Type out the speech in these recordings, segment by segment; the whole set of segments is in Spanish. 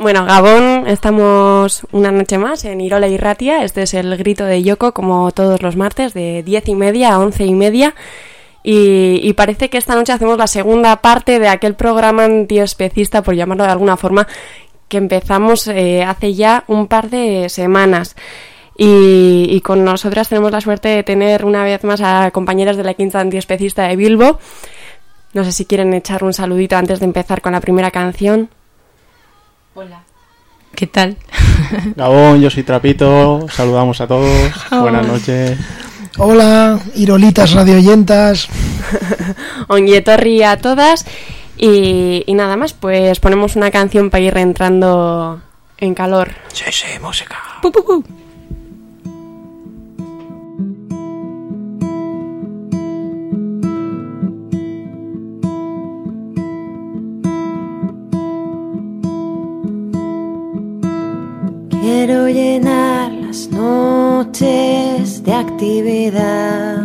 Bueno, Gabón, estamos una noche más en Irola y Ratia. Este es el grito de Yoko, como todos los martes, de 10:30 a 11:30. Y parece que esta noche hacemos la segunda parte de aquel programa antiespecista, por llamarlo de alguna forma, que empezamos hace ya un par de semanas. Y con nosotras tenemos la suerte de tener una vez más a compañeras de la Quinta Antiespecista de Bilbo. No sé si quieren echar un saludito antes de empezar con la primera canción. Hola. ¿Qué tal? Gabón, yo soy Trapito, saludamos a todos, buenas noches. Hola, Irolitas radioyentas. Onyetorri a todas. Y nada más, pues ponemos una canción para ir entrando en calor. Sí, música. ¡Pu, pu, pu! Quiero llenar las noches de actividad,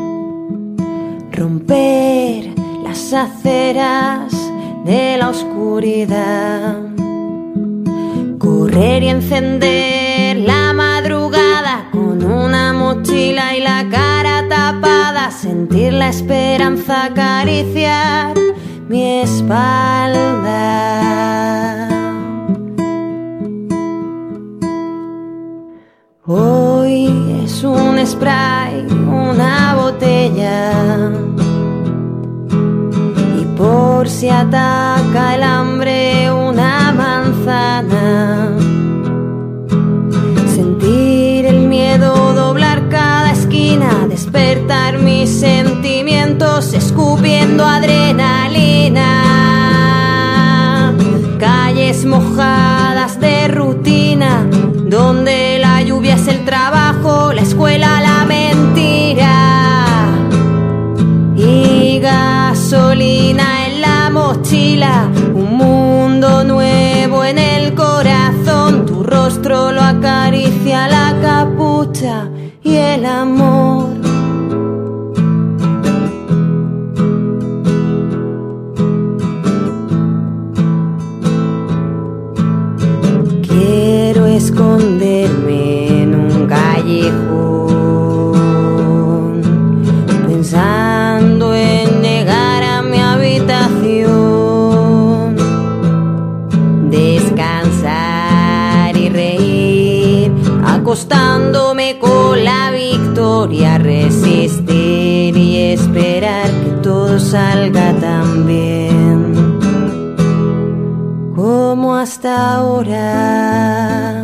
romper las aceras de la oscuridad, correr y encender la madrugada con una mochila y la cara tapada, sentir la esperanza acariciar mi espalda. Hoy es un spray, una botella, y por si ataca el hambre una manzana. Sentir el miedo doblar cada esquina, despertar mis sentimientos escupiendo adrenalina. Calles mojadas de rutina, donde la lluvia es el trabajo, la escuela la mentira, y gasolina en la mochila, un mundo nuevo en el corazón. Tu rostro lo acaricia la capucha y el amor. Quiero esconderme en un callejón, pensando en llegar a mi habitación, descansar y reír, acostándome con la victoria, resistir y esperar que todo salga tan bien como hasta ahora.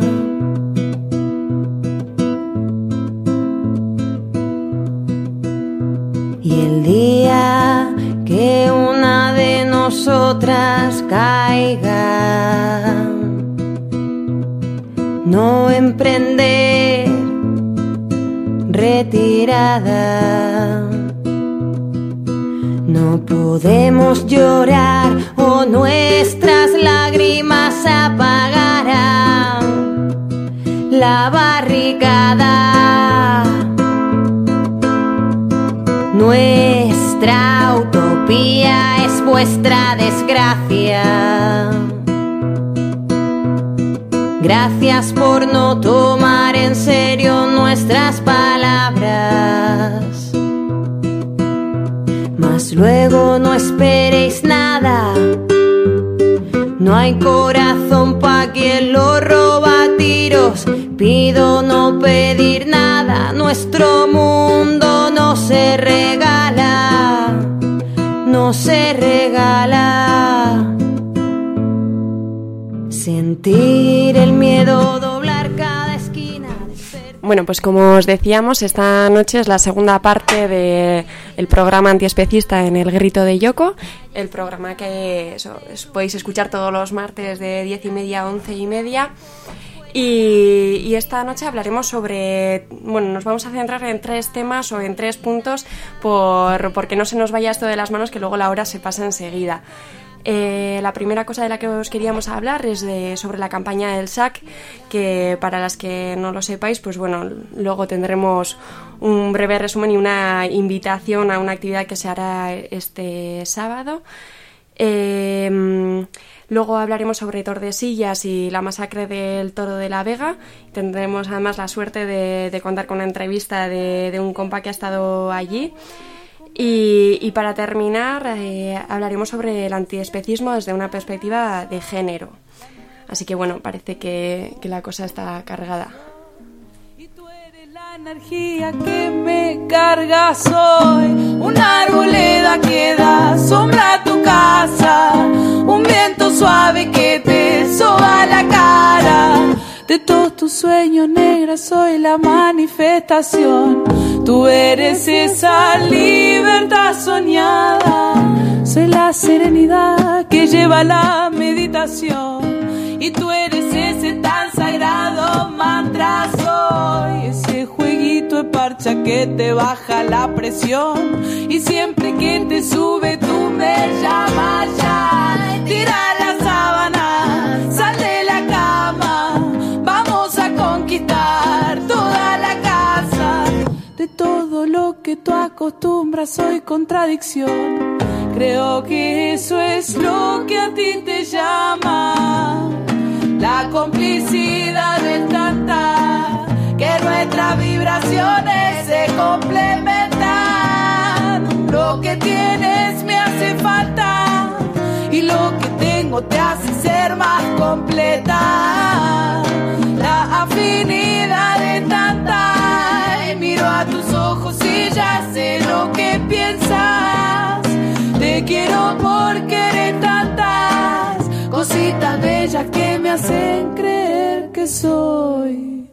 Y el día que una de nosotras caiga, no emprender retirada. No podemos llorar o nuestras lágrimas apagarán la barricada. Nuestra utopía es vuestra desgracia. Gracias por no tomar en serio nuestras palabras. Mas luego no esperéis nada. No hay corazón pa' quien lo roba a tiros. Pido no pedir nada. Nuestro mundo no se regala. No se regala. Sentir el miedo doblar cada esquina. Bueno, pues como os decíamos, esta noche es la segunda parte del programa antiespecista en el grito de Yoko, el programa que podéis escuchar todos los martes de 10:30 a 11:30. Y esta noche hablaremos sobre, bueno, nos vamos a centrar en 3 temas o en 3 puntos porque no se nos vaya esto de las manos, que luego la hora se pasa enseguida. La primera cosa de la que os queríamos hablar es sobre la campaña del SAC, que para las que no lo sepáis, pues bueno, luego tendremos un breve resumen y una invitación a una actividad que se hará este sábado. Luego hablaremos sobre Tordesillas y la masacre del Toro de la Vega. Tendremos además la suerte de contar con una entrevista de un compa que ha estado allí. Y para terminar, hablaremos sobre el antiespecismo desde una perspectiva de género. Así que bueno, parece que la cosa está cargada. Y tú eres la energía que me carga, soy una arboleda que da sombra a tu casa, un viento suave que te soba la cara. De todos tus sueños, negra, soy la manifestación. Tú eres esa libertad soñada, soy la serenidad que lleva la meditación. Y tú eres ese tan sagrado mantra, soy ese jueguito de parcha que te baja la presión. Y siempre que te sube tú me llamas ya. Tira la sábana, sal de la cama, vamos a conquistar toda la casa. De todo lo que tú acostumbras soy contradicción. Creo que eso es lo que a ti te llama. La complicidad es tanta que nuestras vibraciones se complementan. Lo que tienes me hace falta y lo que tengo te hace ser más completa. La afinidad es tanta y miro a tus ojos y ya sé lo que piensas. Te quiero porque eres tantas cositas bellas que me hacen creer que soy.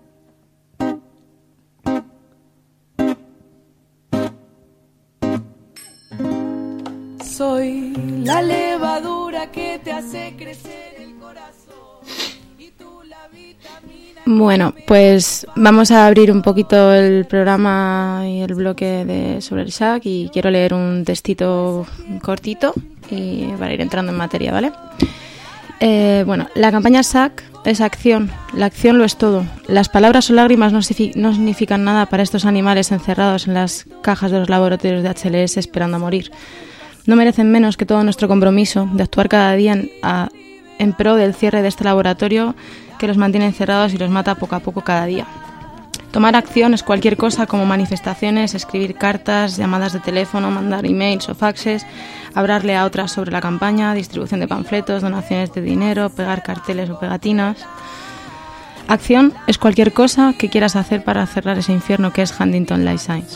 Soy la levadura que te hace crecer el corazón y tú la vitamina. Bueno, pues vamos a abrir un poquito el programa y el bloque sobre el SHAC y quiero leer un textito cortito y para ir entrando en materia, ¿vale? Bueno, la campaña SHAC es acción, la acción lo es todo. Las palabras o lágrimas no significan nada para estos animales encerrados en las cajas de los laboratorios de HLS esperando a morir. No merecen menos que todo nuestro compromiso de actuar cada día en pro del cierre de este laboratorio que los mantiene encerrados y los mata poco a poco cada día. Tomar acción es cualquier cosa como manifestaciones, escribir cartas, llamadas de teléfono, mandar emails o faxes, hablarle a otras sobre la campaña, distribución de panfletos, donaciones de dinero, pegar carteles o pegatinas. Acción es cualquier cosa que quieras hacer para cerrar ese infierno que es Huntington Life Science.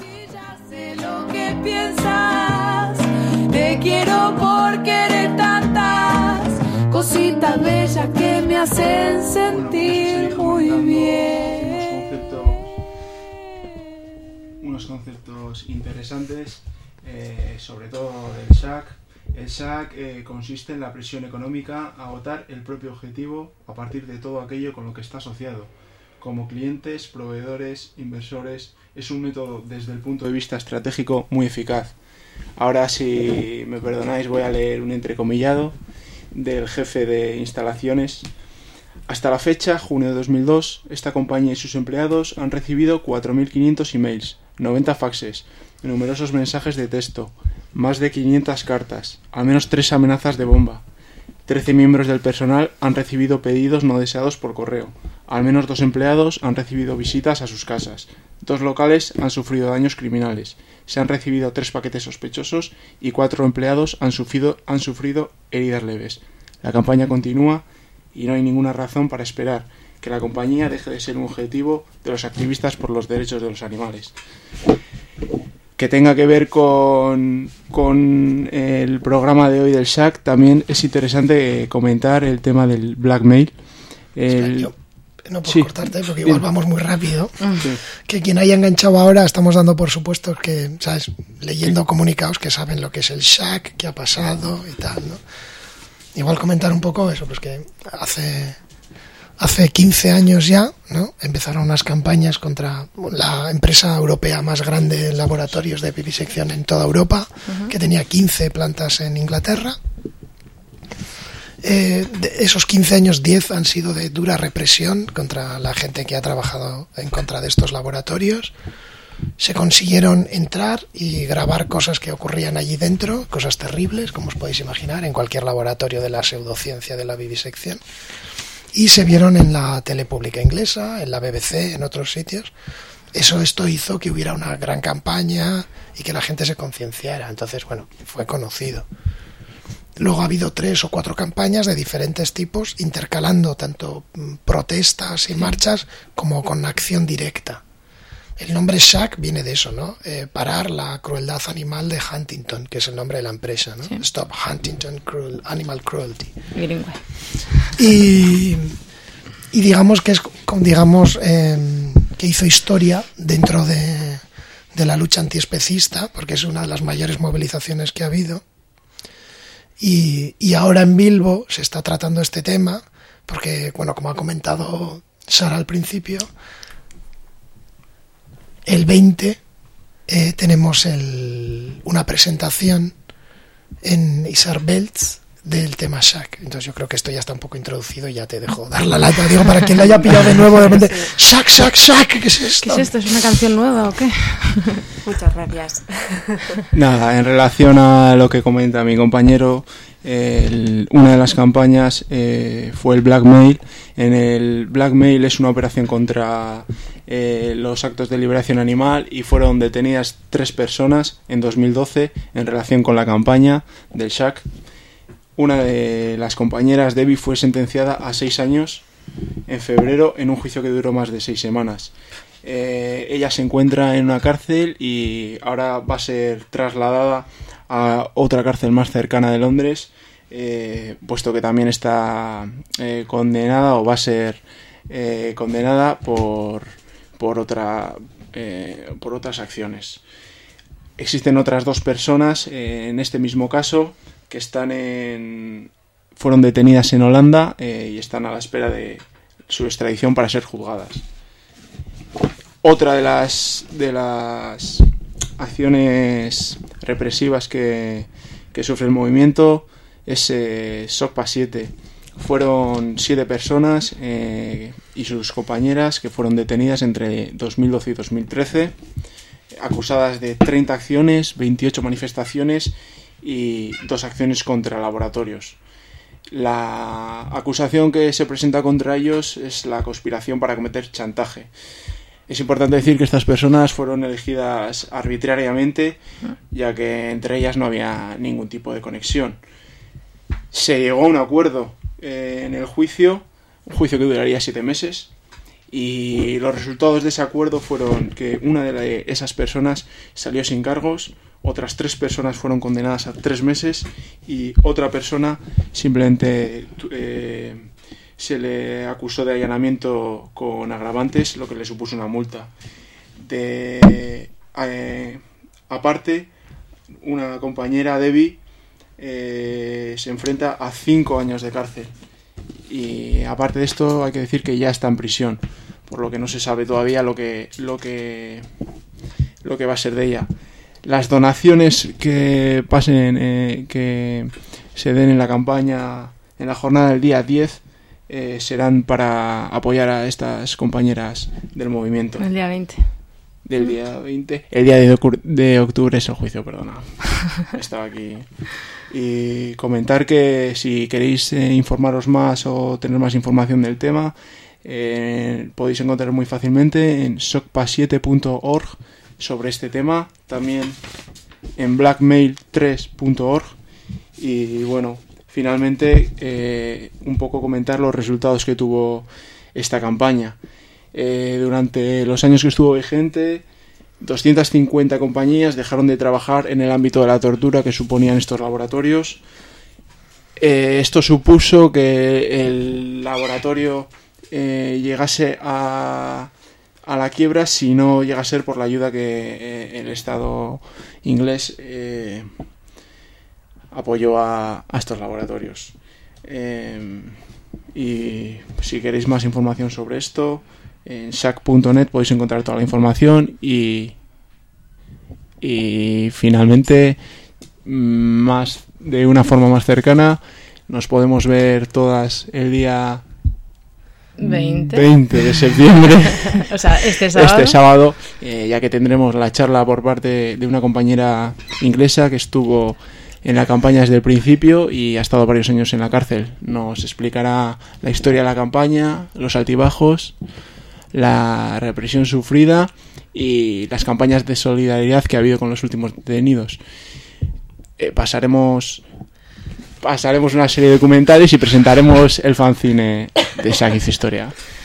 Te quiero porque eres tantas cositas bellas que me hacen sentir muy bien. Unos conceptos interesantes, sobre todo del SHAC. El SHAC consiste en la presión económica a agotar el propio objetivo a partir de todo aquello con lo que está asociado. Como clientes, proveedores, inversores, es un método desde el punto de vista estratégico muy eficaz. Ahora, si me perdonáis, voy a leer un entrecomillado del jefe de instalaciones. Hasta la fecha, junio de 2002, esta compañía y sus empleados han recibido 4.500 emails, 90 faxes, numerosos mensajes de texto, más de 500 cartas, al menos 3 amenazas de bomba. 13 miembros del personal han recibido pedidos no deseados por correo. Al menos 2 empleados han recibido visitas a sus casas. 2 locales han sufrido daños criminales. Se han recibido 3 paquetes sospechosos y 4 empleados han sufrido heridas leves. La campaña continúa y no hay ninguna razón para esperar que la compañía deje de ser un objetivo de los activistas por los derechos de los animales. Que tenga que ver con el programa de hoy del SHAC, también es interesante comentar el tema del blackmail. No puedo cortarte porque igual vamos muy rápido. Sí. Que quien haya enganchado ahora, estamos dando por supuesto que, ¿sabes? Leyendo comunicados que saben lo que es el SHAC, qué ha pasado y tal, ¿no? Igual comentar un poco eso, pues que hace 15 años ya, ¿no? Empezaron unas campañas contra la empresa europea más grande en laboratorios de vivisección en toda Europa, que tenía 15 plantas en Inglaterra. De esos 15 años, 10 han sido de dura represión contra la gente que ha trabajado en contra de estos laboratorios. se consiguieron entrar y grabar cosas que ocurrían allí dentro, cosas terribles, como os podéis imaginar, en cualquier laboratorio de la pseudociencia de la vivisección. Y se vieron en la tele pública inglesa, en la BBC, en otros sitios. Esto hizo que hubiera una gran campaña y que la gente se concienciara. Entonces, bueno, fue conocido. Luego ha habido 3 o 4 campañas de diferentes tipos, intercalando tanto protestas y marchas como con acción directa. El nombre SHAC viene de eso, ¿no? Parar la crueldad animal de Huntington, que es el nombre de la empresa, ¿no? Sí. Stop Huntington Animal Cruelty. Bilingüe. Y digamos que es, que hizo historia dentro de la lucha antiespecista, porque es una de las mayores movilizaciones que ha habido. Y ahora en Bilbo se está tratando este tema, porque, bueno, como ha comentado Sara al principio, el 20 tenemos una presentación en Isarbelts del tema Shack. Entonces yo creo que esto ya está un poco introducido y ya te dejo dar la lata. Digo, para quien lo haya pillado de nuevo, de repente, Shack, Shack, Shack, ¿qué es esto? ¿Qué es esto? ¿Es una canción nueva o qué? Muchas gracias. Nada, en relación a lo que comenta mi compañero, una de las campañas fue el blackmail. En el blackmail es una operación contra los actos de liberación animal y fueron detenidas 3 personas en 2012 en relación con la campaña del Shack. Una de las compañeras, Debbie, fue sentenciada a 6 años en febrero en un juicio que duró más de 6 semanas. Ella se encuentra en una cárcel y ahora va a ser trasladada a otra cárcel más cercana de Londres, puesto que también está condenada o va a ser condenada por otras acciones. Existen otras 2 personas en este mismo caso que fueron detenidas en Holanda y están a la espera de su extradición para ser juzgadas. Otra de las acciones represivas que sufre el movimiento es SOCPA 7. Fueron 7 personas y sus compañeras que fueron detenidas entre 2012 y 2013, acusadas de 30 acciones, 28 manifestaciones y 2 acciones contra laboratorios. La acusación que se presenta contra ellos es la conspiración para cometer chantaje. Es importante decir que estas personas fueron elegidas arbitrariamente, ya que entre ellas no había ningún tipo de conexión. Se llegó a un acuerdo en el juicio, un juicio que duraría 7 meses, y los resultados de ese acuerdo fueron que una de esas personas salió sin cargos, otras 3 personas fueron condenadas a 3 meses y otra persona simplemente se le acusó de allanamiento con agravantes, lo que le supuso una multa. Aparte, una compañera, Debbie, se enfrenta a 5 años de cárcel. Y aparte de esto, hay que decir que ya está en prisión, por lo que no se sabe todavía lo que va a ser de ella. Las donaciones que pasen, que se den en la campaña, en la jornada del día 10, serán para apoyar a estas compañeras del movimiento. El día 20. Del día 20. El día de octubre es el juicio, perdona. Estaba aquí. Y comentar que si queréis informaros más o tener más información del tema, podéis encontrar muy fácilmente en socpa7.org sobre este tema, también en blackmail3.org. Y bueno, finalmente un poco comentar los resultados que tuvo esta campaña. Durante los años que estuvo vigente, 250 compañías dejaron de trabajar en el ámbito de la tortura que suponían estos laboratorios. Esto supuso que el laboratorio llegase a la quiebra si no llega a ser por la ayuda que el Estado inglés apoyó a estos laboratorios. Y si queréis más información sobre esto, en shack.net podéis encontrar toda la información y finalmente, más de una forma más cercana, nos podemos ver todas el día 20 de septiembre. O sea, este sábado, ya que tendremos la charla por parte de una compañera inglesa que estuvo en la campaña desde el principio y ha estado varios años en la cárcel. Nos explicará la historia de la campaña, los altibajos, la represión sufrida y las campañas de solidaridad que ha habido con los últimos detenidos. Pasaremos una serie de documentales y presentaremos el fanzine de Shaq hizo historia.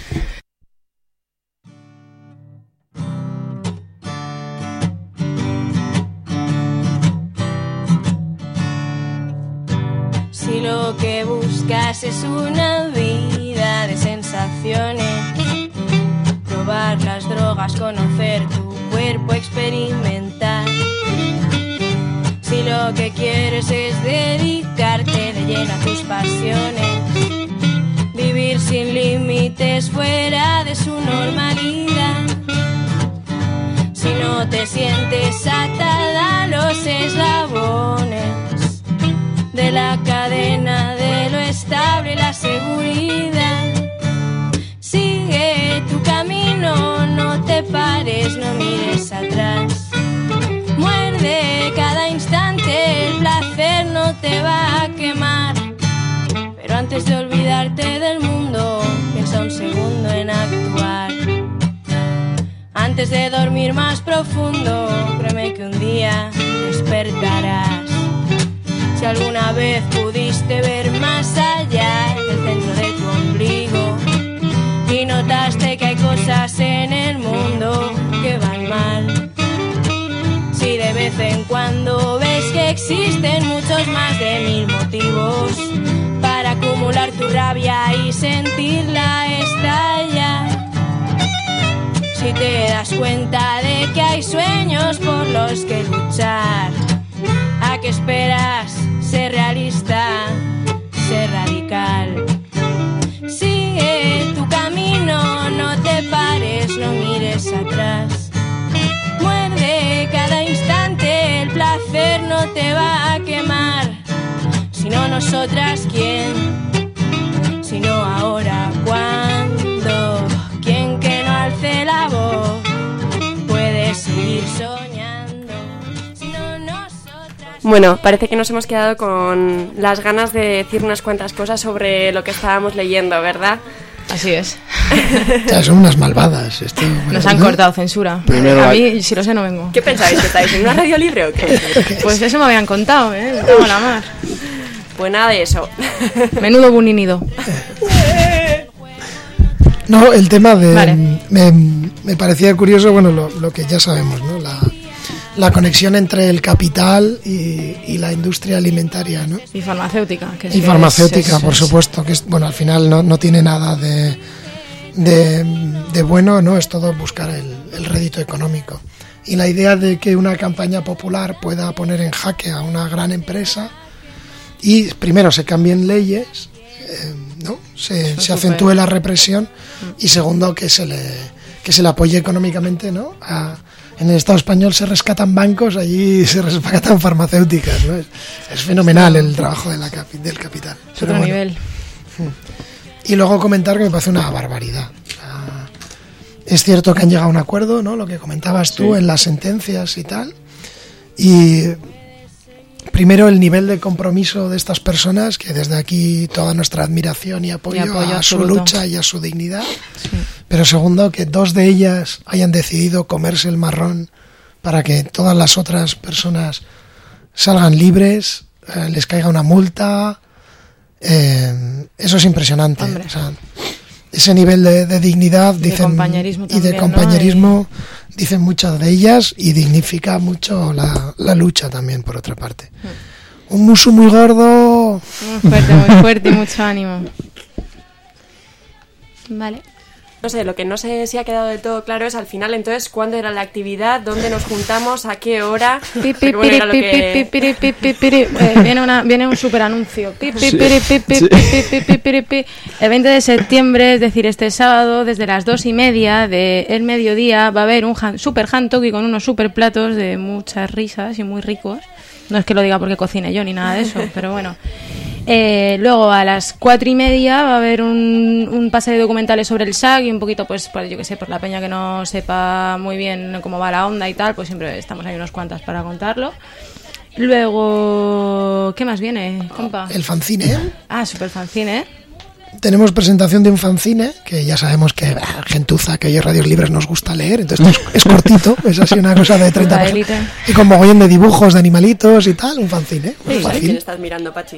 Si lo que buscas es una vida de sensaciones, probar las drogas, conocer tu cuerpo, experimentar. Si lo que quieres es dedicarte de lleno a tus pasiones, vivir sin límites fuera de su normalidad. Si no te sientes atada a los eslabones de la cadena de lo estable y la seguridad, sigue tu camino, no te pares, no mires atrás. Muerde cada instante, el placer no te va a quemar. Pero antes de olvidarte del mundo, piensa un segundo en actuar. Antes de dormir más profundo, créeme que un día despertarás. Si alguna vez pudiste ver más allá del centro de tu ombligo y notaste que hay cosas en el mundo que van mal, si de vez en cuando ves que existen muchos más de 1000 motivos para acumular tu rabia y sentirla estallar, si te das cuenta de que hay sueños por los que luchar, ¿a qué esperas? Sé realista, sé radical. Sigue tu camino, no te pares, no mires atrás. Muerde cada instante, el placer no te va a quemar. Si no nosotras, ¿quién? Si no ahora, ¿cuándo? ¿Quién que no alce la voz puede seguir soñando? Bueno, parece que nos hemos quedado con las ganas de decir unas cuantas cosas sobre lo que estábamos leyendo, ¿verdad? Así es. O sea, son unas malvadas. Nos han cortado censura. A mí, si lo sé, no vengo. ¿Qué pensáis? ¿Que estáis en una radio libre o qué? Pues eso me habían contado, ¿eh? Me cago en la mar. Pues nada de eso. Menudo buninido. No, el tema de... Vale. Me parecía curioso, bueno, lo que ya sabemos, ¿no? La conexión entre el capital y la industria alimentaria, ¿no? Y farmacéutica. Y farmacéutica, por supuesto, que es, bueno, al final no tiene nada de bueno, ¿no? Es todo buscar el rédito económico. Y la idea de que una campaña popular pueda poner en jaque a una gran empresa y primero se cambien leyes, ¿no? Se acentúe la represión y segundo que se le apoye económicamente, ¿no? En el Estado español se rescatan bancos, allí se rescatan farmacéuticas, ¿no? Es fenomenal el trabajo del capital. Es otro nivel. Y luego comentar que me parece una barbaridad. Es cierto que han llegado a un acuerdo, ¿no? Lo que comentabas tú en las sentencias y tal. Y primero el nivel de compromiso de estas personas, que desde aquí toda nuestra admiración y apoyo a su lucha y a su dignidad. Sí. Pero segundo, que 2 de ellas hayan decidido comerse el marrón para que todas las otras personas salgan libres, les caiga una multa. Eso es impresionante. O sea, ese nivel de dignidad dicen, compañerismo y de compañerismo, ¿no? Dicen muchas de ellas y dignifica mucho la lucha también, por otra parte. Un musu muy gordo. Muy fuerte y mucho ánimo. Vale. No sé, lo que no sé si ha quedado del todo claro es al final, entonces, cuándo era la actividad, dónde nos juntamos, a qué hora. Viene un super anuncio. El 20 de septiembre, es decir, este sábado, desde las 2:30 del mediodía, va a haber un super hantoki con unos super platos de muchas risas y muy ricos. No es que lo diga porque cocine yo ni nada de eso, pero bueno. Luego a las 4:30 va a haber un pase de documentales sobre el SAC y un poquito, pues yo que sé, por la peña que no sepa muy bien cómo va la onda y tal, pues siempre estamos ahí unos cuantas para contarlo. Luego, ¿qué más viene, compa? El fanzine. Super fanzine. Tenemos presentación de un fanzine, que ya sabemos que gentuza, que hoy en Radios Libres nos gusta leer, entonces esto es cortito, es así una cosa de 30 páginas. Y con mogollón de dibujos de animalitos y tal, un fanzine. Sí, ¿sabes quién estás mirando, Pachi?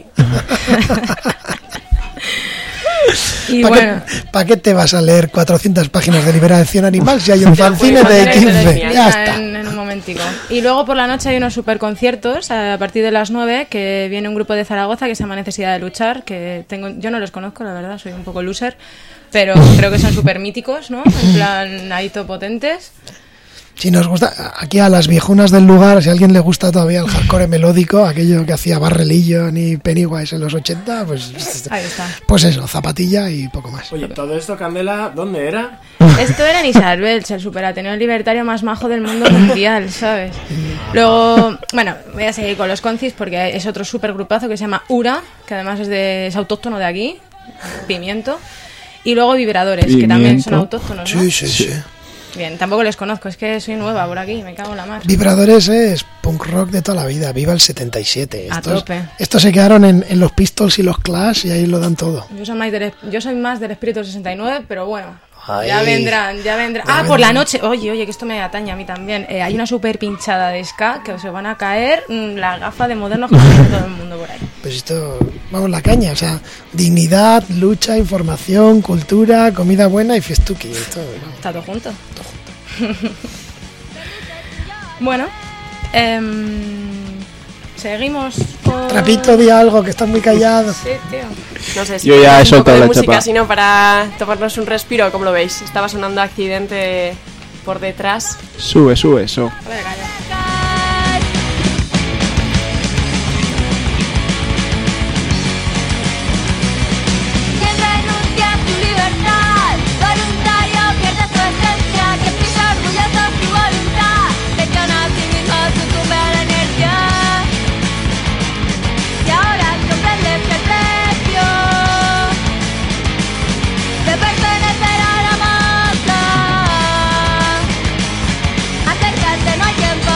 ¿Para qué te vas a leer 400 páginas de liberación animal si hay un fanzine de 15? Ya está. En un momentico. Y luego por la noche hay unos super conciertos a partir de las 9, que viene un grupo de Zaragoza que se llama Necesidad de Luchar, que yo no los conozco, la verdad, soy un poco loser, pero creo que son súper míticos, ¿no? En plan, ahí potentes. Si nos gusta, aquí a las viejunas del lugar, si a alguien le gusta todavía el hardcore melódico, aquello que hacía Barrelillo y Pennywise en los 80, pues ahí está. Pues eso, zapatilla y poco más. Oye, todo esto, Candela, ¿dónde era? Esto era en Isarbelch, el superateneo libertario más majo del mundo mundial, ¿sabes? Luego, bueno, voy a seguir con los concis porque es otro super grupazo que se llama Ura, que además es autóctono de aquí, Pimiento. Y luego Vibradores, que también son autóctonos, ¿no? Sí. Bien, tampoco les conozco, es que soy nueva por aquí, me cago en la mar. Vibradores es punk rock de toda la vida, viva el 77. A tope. Estos se quedaron en los Pistols y los Clash y ahí lo dan todo. Yo soy más del Espíritu 69, pero bueno, Ay, ya vendrán. Por la noche, oye, que esto me atañe a mí también. Hay una super pinchada de ska que se van a caer la gafa de modernos que tiene todo el mundo por ahí. Pues esto, vamos, la caña, o sea, dignidad, lucha, información, cultura, comida buena y fiestuki. Esto, está todo junto. Bueno, seguimos con... Trapito, di algo, que estás muy callado. Sí, tío. No sé si yo ya he soltado la música, chapa. sino para tomarnos un respiro, ¿cómo lo veis? Estaba sonando Accidente por detrás. Sube eso. A ver, calla. Acércate, no hay tiempo,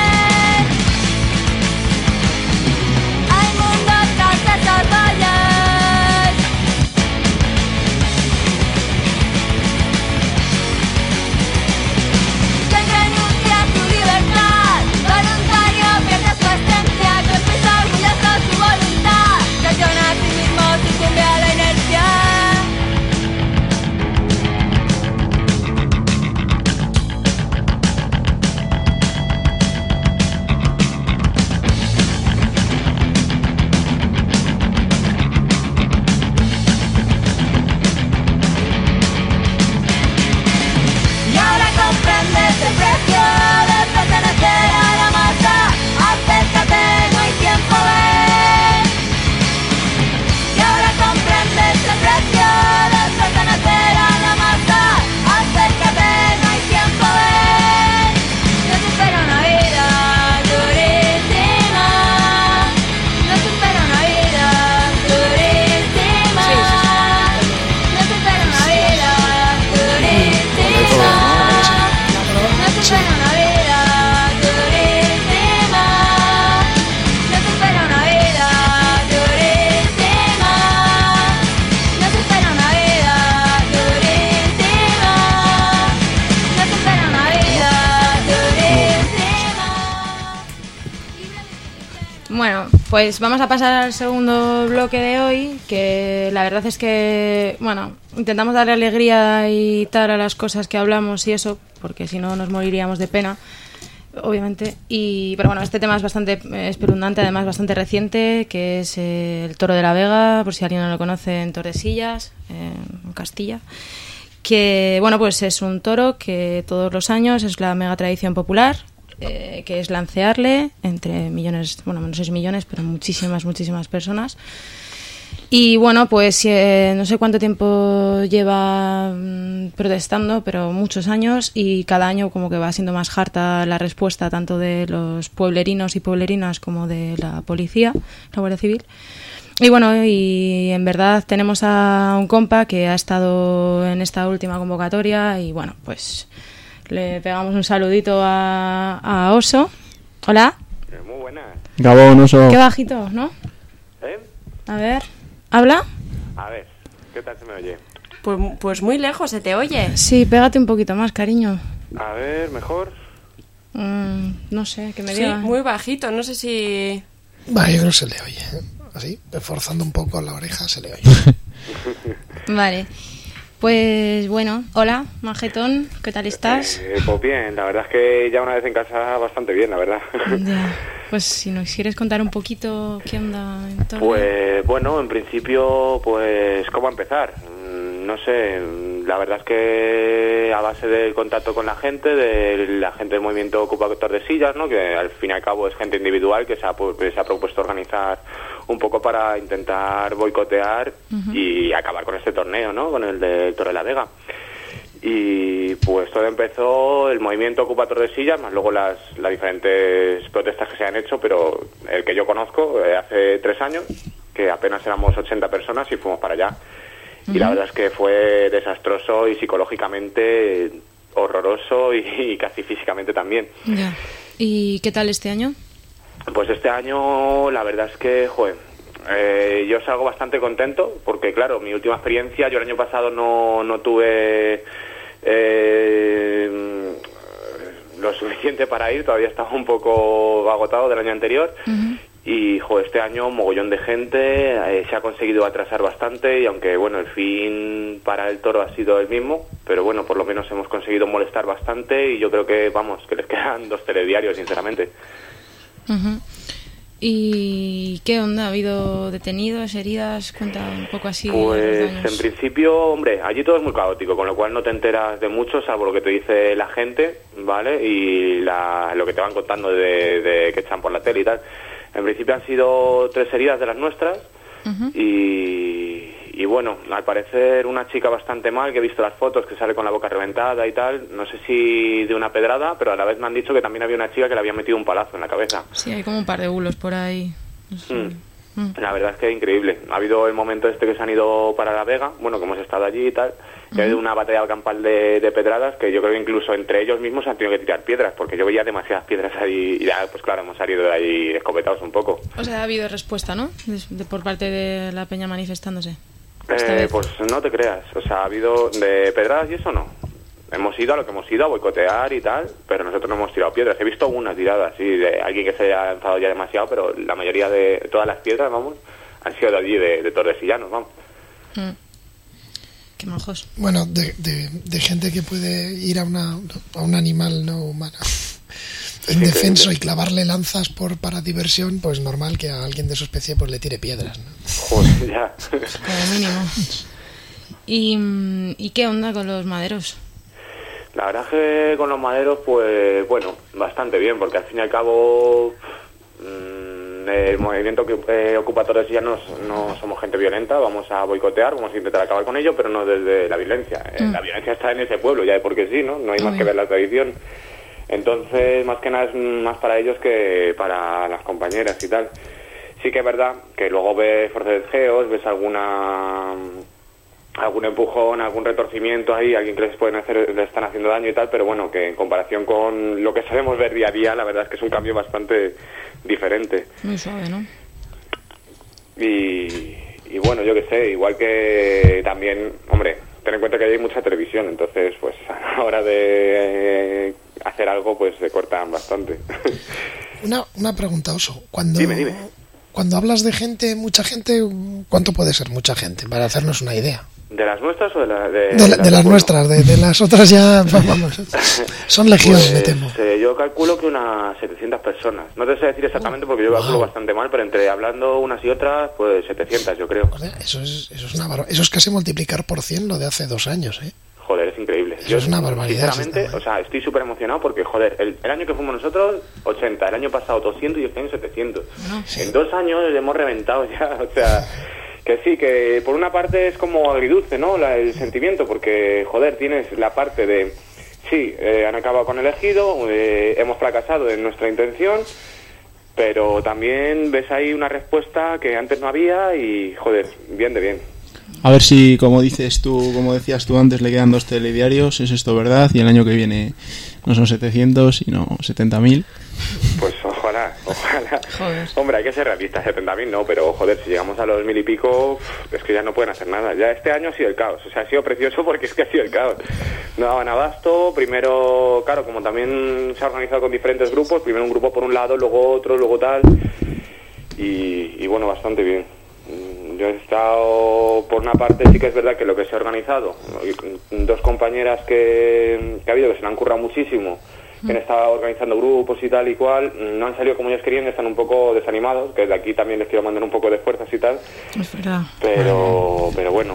Bueno, pues vamos a pasar al segundo bloque de hoy, que la verdad es que, bueno, intentamos darle alegría y tal a las cosas que hablamos y eso, porque si no nos moriríamos de pena, obviamente. Pero bueno, este tema es bastante espeluznante, además bastante reciente, que es el Toro de la Vega, por si alguien no lo conoce, en Tordesillas, en Castilla. Que, bueno, pues es un toro que todos los años es la mega tradición popular, que es lancearle entre millones, bueno, no sé si millones, pero muchísimas personas. Y bueno, pues no sé cuánto tiempo lleva protestando, pero muchos años, y cada año como que va siendo más harta la respuesta tanto de los pueblerinos y pueblerinas como de la policía, la Guardia Civil. Y bueno, y en verdad tenemos a un compa que ha estado en esta última convocatoria y bueno, pues le pegamos un saludito a Oso. Hola. Muy buena. Gabón, Oso. Qué bajito, ¿no? A ver, ¿habla? A ver, ¿qué tal se me oye? Pues muy lejos se te oye. Sí, pégate un poquito más, cariño. A ver, ¿mejor? No sé, que me Sí, diga. muy bajito, no sé si... Va, yo creo que se le oye. Así, forzando un poco la oreja, se le oye. Vale. Pues bueno, hola, Majetón, ¿qué tal estás? Pues bien, la verdad es que ya una vez en casa bastante bien, la verdad. Ya. Pues si nos quieres contar un poquito qué onda en todo. Pues bueno, en principio, pues ¿cómo empezar? No sé, la verdad es que a base del contacto con la gente del movimiento ocupador de sillas, ¿no? Que al fin y al cabo es gente individual que se ha propuesto organizar un poco para intentar boicotear y acabar con este torneo, ¿no? Con el de Torrelavega. Y pues todo empezó el movimiento ocupador de sillas, más luego las diferentes protestas que se han hecho, pero el que yo conozco hace 3 años, que apenas éramos 80 personas y fuimos para allá. Y la verdad es que fue desastroso y psicológicamente horroroso y casi físicamente también. Ya. ¿Y qué tal este año? Pues este año la verdad es que, yo salgo bastante contento porque, claro, mi última experiencia, yo el año pasado no tuve lo suficiente para ir, todavía estaba un poco agotado del año anterior. Y este año mogollón de gente, se ha conseguido atrasar bastante y aunque bueno, el fin para el toro ha sido el mismo, pero bueno, por lo menos hemos conseguido molestar bastante y yo creo que, que les quedan 2 telediarios, sinceramente. ¿Y qué onda? ¿Ha habido detenidos, heridas? Cuenta un poco así. Pues en principio, hombre, allí todo es muy caótico, con lo cual no te enteras de mucho, salvo lo que te dice la gente, ¿vale? Y lo que te van contando de que están por la tele y tal. En principio han sido 3 heridas de las nuestras y bueno, al parecer una chica bastante mal, que he visto las fotos, que sale con la boca reventada y tal, no sé si de una pedrada, pero a la vez me han dicho que también había una chica que le había metido un palazo en la cabeza. Sí, hay como un par de bulos por ahí. No sé. La verdad es que es increíble. Ha habido el momento que se han ido para La Vega, bueno, que hemos estado allí y tal, que ha habido una batalla campal de pedradas que yo creo que incluso entre ellos mismos han tenido que tirar piedras, porque yo veía demasiadas piedras ahí y ya, pues claro, hemos salido de ahí escopetados un poco. O sea, ha habido respuesta, ¿no? Por parte de la peña manifestándose. Pues no te creas, o sea, ha habido de pedradas y eso no. Hemos ido a lo que hemos ido, a boicotear y tal, pero nosotros no hemos tirado piedras. He visto una tirada, sí, de alguien que se haya lanzado ya demasiado, pero la mayoría de todas las piedras, han sido de allí, de Torresillanos, Qué majos. Bueno, de gente que puede ir a un animal no humano indefenso y clavarle lanzas para diversión, pues normal que a alguien de su especie pues le tire piedras, ¿no? Joder, ya. Como mínimo. ¿Y qué onda con los maderos? La verdad es que con los maderos, pues bueno, bastante bien, porque al fin y al cabo el movimiento ocupa Torresillanos no somos gente violenta, vamos a boicotear, vamos a intentar acabar con ello, pero no desde la violencia. La violencia está en ese pueblo, ya de porque sí, ¿no? No hay más que ver la tradición. Entonces, más que nada es más para ellos que para las compañeras y tal. Sí que es verdad que luego ves forcejeos, ves algún empujón, algún retorcimiento ahí, alguien que le están haciendo daño y tal, pero bueno, que en comparación con lo que sabemos ver día a día, la verdad es que es un cambio bastante diferente. Muy suave, ¿no? Y bueno, yo qué sé, igual que también, hombre, ten en cuenta que hay mucha televisión, entonces pues a la hora de hacer algo pues se cortan bastante. Una pregunta, Oso. Dime. Cuando hablas de gente, mucha gente, ¿cuánto puede ser mucha gente? Para hacernos una idea. ¿De las nuestras o de las nuestras? De las otras ya, vamos, son legiones, pues, me temo. Yo calculo que unas 700 personas. No te sé decir exactamente porque yo calculo bastante mal, pero entre hablando unas y otras, pues 700 yo creo. Joder, eso es una barbaridad. Eso es casi multiplicar por 100 lo de hace 2 años, ¿eh? Joder, es increíble. Eso es una barbaridad. Sinceramente, o sea, estoy súper emocionado porque, joder, el año que fuimos nosotros, 80, el año pasado 200 y este año 700. Sí. En 2 años hemos reventado ya, o sea... Que sí, que por una parte es como agridulce, ¿no? El sentimiento, porque, joder, tienes la parte de... Sí, han acabado con el ejido, hemos fracasado en nuestra intención, pero también ves ahí una respuesta que antes no había y, joder, bien de bien. A ver si, como decías tú antes, le quedan 2 telediarios, es esto verdad, y el año que viene no son 700, sino 70.000. Pues ojalá. Joder. Hombre, hay que ser realistas, 70.000 no, pero joder, si llegamos a los 1.000 y pico, es que ya no pueden hacer nada. Ya este año ha sido el caos, o sea, ha sido precioso porque es que ha sido el caos. No daban abasto, primero, claro, como también se ha organizado con diferentes grupos, primero un grupo por un lado, luego otro, luego tal, y bueno, bastante bien. Yo he estado, por una parte sí que es verdad que lo que se ha organizado, 2 compañeras que ha habido que se le han currado muchísimo, que han estado organizando grupos y tal y cual, no han salido como ellos querían, están un poco desanimados, que de aquí también les quiero mandar un poco de fuerzas y tal. Es verdad. Pero bueno,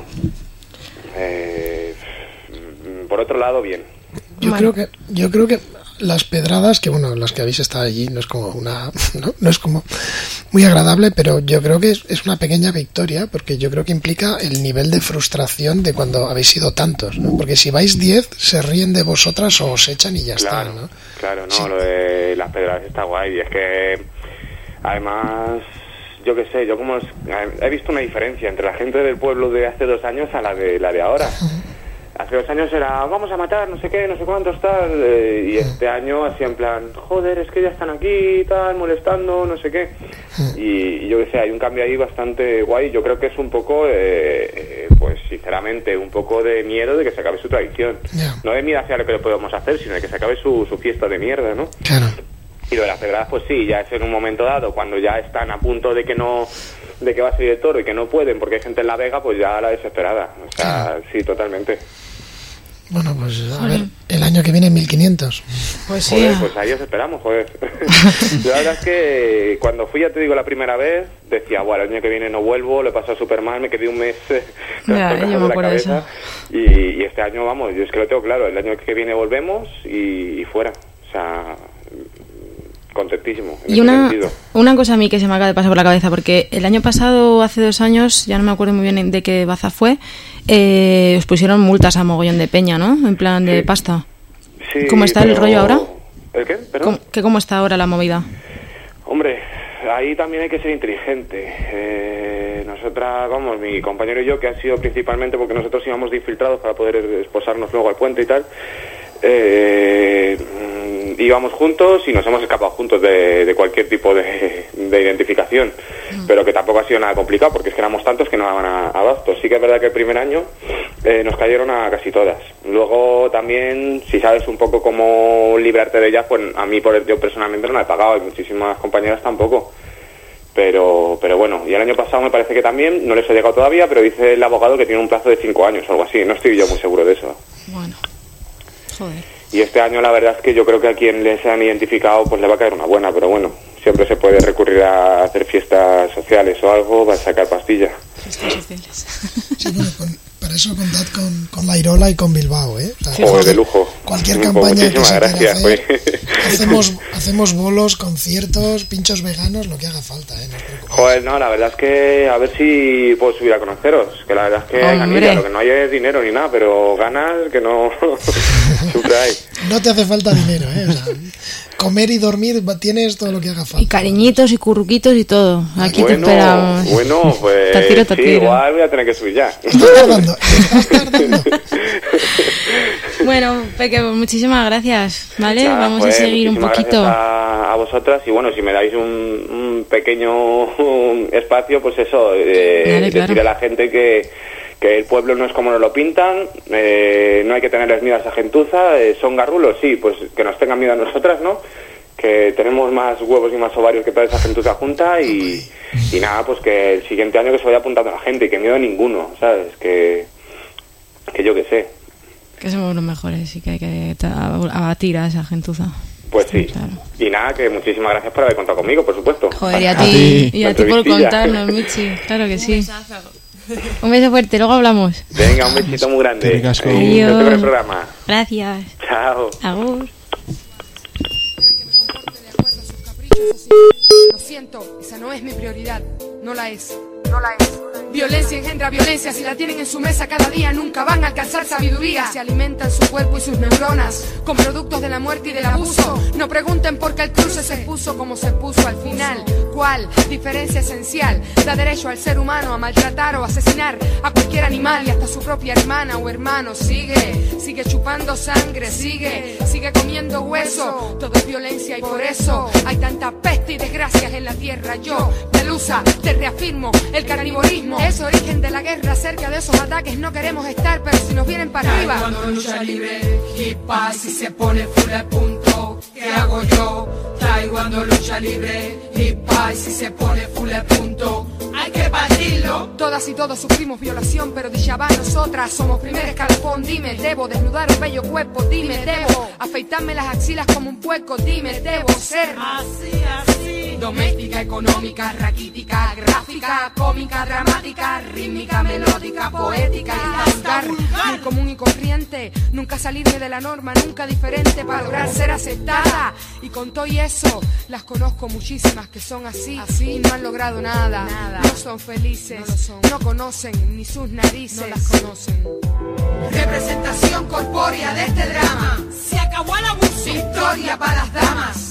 por otro lado, bien. Yo creo que las pedradas, que bueno, las que habéis estado allí, no es como no es como muy agradable, pero yo creo que es una pequeña victoria, porque yo creo que implica el nivel de frustración de cuando habéis sido tantos, ¿no? Porque si vais 10, se ríen de vosotras o os echan y ya está, ¿no? Claro, no, sí. Lo de las pedradas está guay, y es que además, yo qué sé, yo como he visto una diferencia entre la gente del pueblo de hace 2 años a la de ahora. Hace 2 años era, vamos a matar, no sé qué, no sé cuántos, tal, y este año así en plan, joder, es que ya están aquí, tal, molestando, no sé qué. Y yo qué sé, hay un cambio ahí bastante guay. Yo creo que es un poco, pues sinceramente, un poco de miedo de que se acabe su tradición. Yeah. No de miedo hacia lo que le podemos hacer, sino de que se acabe su fiesta de mierda, ¿no? Claro. Y lo de las pedradas, pues sí, ya es en un momento dado, cuando ya están a punto de que va a salir el toro y que no pueden porque hay gente en la vega, pues ya la desesperada. O sea, sí, totalmente. Bueno, pues a ver, el año que viene 1500. Pues sí. Joder, pues ahí os esperamos, joder. La verdad es que cuando fui, ya te digo, la primera vez, decía, bueno, el año que viene no vuelvo, lo he pasado súper mal, me quedé un mes ya, yo me acuerdo de eso. Y este año, vamos, yo es que lo tengo claro, el año que viene volvemos y fuera. O sea, contentísimo. Y una cosa a mí que se me acaba de pasar por la cabeza, porque el año pasado, hace 2 años, ya no me acuerdo muy bien de qué baza fue, os pusieron multas a mogollón de peña, ¿no? En plan de pasta. Sí, ¿Cómo está el rollo ahora? ¿El qué? ¿Perdón? ¿Cómo está ahora la movida? Hombre, ahí también hay que ser inteligente. Nosotras, vamos, mi compañero y yo, que han sido principalmente porque nosotros íbamos de infiltrados para poder esposarnos luego al puente y tal, íbamos juntos y nos hemos escapado juntos de cualquier tipo de identificación, pero que tampoco ha sido nada complicado porque es que éramos tantos que no daban abasto. Sí que es verdad que el primer año nos cayeron a casi todas. Luego también, si sabes un poco cómo librarte de ellas, pues a mí yo personalmente no la he pagado y muchísimas compañeras tampoco. Pero bueno, y el año pasado me parece que también, no les ha llegado todavía, pero dice el abogado que tiene un plazo de 5 años o algo así. No estoy yo muy seguro de eso. Bueno, joder. Y este año la verdad es que yo creo que a quien les han identificado pues le va a caer una buena, pero bueno, siempre se puede recurrir a hacer fiestas sociales o algo para sacar pastillas. Fiestas sociales. Sí, bueno, para eso contad con La Irola y con Bilbao, ¿eh? Joder, de lujo. Cualquier campaña que se quiera hacer, pues. hacemos bolos, conciertos, pinchos veganos, lo que haga falta, ¿eh? No os preocupéis. Joder, no, la verdad es que a ver si puedo subir a conoceros, que la verdad es que hay ganilla, lo que no hay es dinero ni nada, pero ganas que no siempre hay. No te hace falta dinero, ¿eh? O sea, comer y dormir tienes todo lo que haga falta. Y cariñitos y curruquitos y todo. Aquí te esperamos. Bueno, pues Tatiro. Sí, igual voy a tener que subir ya. Estás tardando. Bueno, Peque, muchísimas gracias, ¿vale? Nada, vamos a seguir un poquito. A vosotras y bueno, si me dais un pequeño espacio, pues eso, decir a la gente que el pueblo no es como nos lo pintan, no hay que tenerles miedo a esa gentuza, son garrulos, sí, pues que nos tengan miedo a nosotras, ¿no? Que tenemos más huevos y más ovarios que toda esa gentuza junta y nada, pues que el siguiente año que se vaya apuntando la gente y que miedo ninguno, ¿sabes? Que yo qué sé. Que somos los mejores y que hay que abatir a esa gentuza. Pues sí, claro. Y nada, que muchísimas gracias por haber contado conmigo, por supuesto. Joder, y a ti por contarnos, Michi, claro que sí. Un beso fuerte, luego hablamos. Venga, un besito muy grande. Adiós. Suerte con el programa. Gracias. Chao. Agur. Lo siento, esa no es mi prioridad, no la es. no la es. Violencia engendra violencia, si la tienen en su mesa cada día nunca van a alcanzar sabiduría. Se alimentan su cuerpo y sus neuronas con productos de la muerte y del abuso. No pregunten por qué el cruce se puso como se puso al final. ¿Cuál diferencia esencial da derecho al ser humano a maltratar o asesinar a cualquier animal y hasta su propia hermana o hermano? Sigue chupando sangre, sigue comiendo hueso. Todo es violencia y por eso hay tanta peste y desgracias en la tierra. Yo, Pelusa, te reafirmo, el carnivorismo es origen de la guerra. Cerca de esos ataques no queremos estar, pero si nos vienen para arriba. Cuando lucha libre, hip hop, si se pone full al punto, ¿qué hago yo? Cuando lucha libre, hip hop, si se pone full al punto, hay que partirlo. Todas y todos sufrimos violación, pero dicha va nosotras somos primer escalafón. Dime, debo desnudar un bello cuerpo. Dime, debo afeitarme las axilas como un puerco. Dime, debo ser así. Doméstica, económica, raquítica, gráfica, cómica, dramática, rítmica, melódica, poética y vulgar. Muy común y corriente, nunca salirme de la norma, nunca diferente para lograr ser aceptada. Y con todo y eso, las conozco muchísimas que son así y no han logrado nada. No son felices, no conocen ni sus narices, no las conocen. Representación corpórea de este drama. Se acabó el abuso. Victoria para las damas.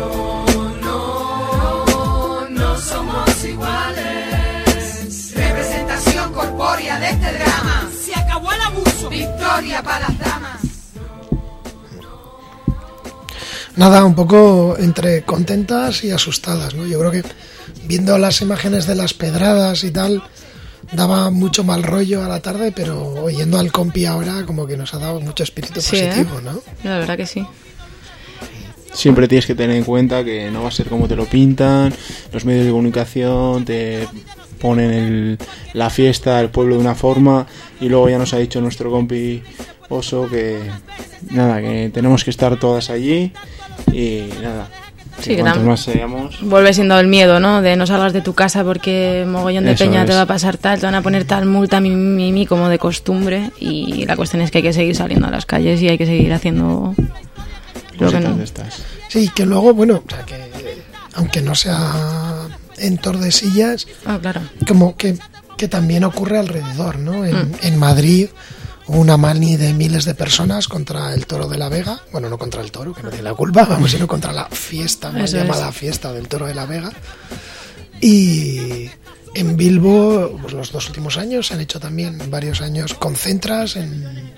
No somos iguales. Representación corpórea de este drama. Se acabó el abuso. Victoria para las damas. Nada, un poco entre contentas y asustadas, ¿no? Yo creo que viendo las imágenes de las pedradas y tal, daba mucho mal rollo a la tarde, pero oyendo al compi ahora como que nos ha dado mucho espíritu positivo, ¿no? La verdad que sí. Siempre tienes que tener en cuenta que no va a ser como te lo pintan, los medios de comunicación te ponen la fiesta, el pueblo de una forma, y luego ya nos ha dicho nuestro compi Oso que nada, que tenemos que estar todas allí y nada. Sí, cuanto más seamos, vuelve siendo el miedo, ¿no? De no salgas de tu casa porque mogollón de peña te va a pasar tal, te van a poner tal multa, mi como de costumbre, y la cuestión es que hay que seguir saliendo a las calles y hay que seguir haciendo lo que no. Sí, que luego, bueno, o sea, que aunque no sea en Tordesillas, claro, como que también ocurre alrededor, ¿no? En Madrid hubo una mani de miles de personas contra el Toro de la Vega. Bueno, no contra el toro, que no tiene la culpa, vamos, sino contra la fiesta, mal llamada fiesta del Toro de la Vega. Y en Bilbo, pues los 2 últimos años, se han hecho también varios años concentras en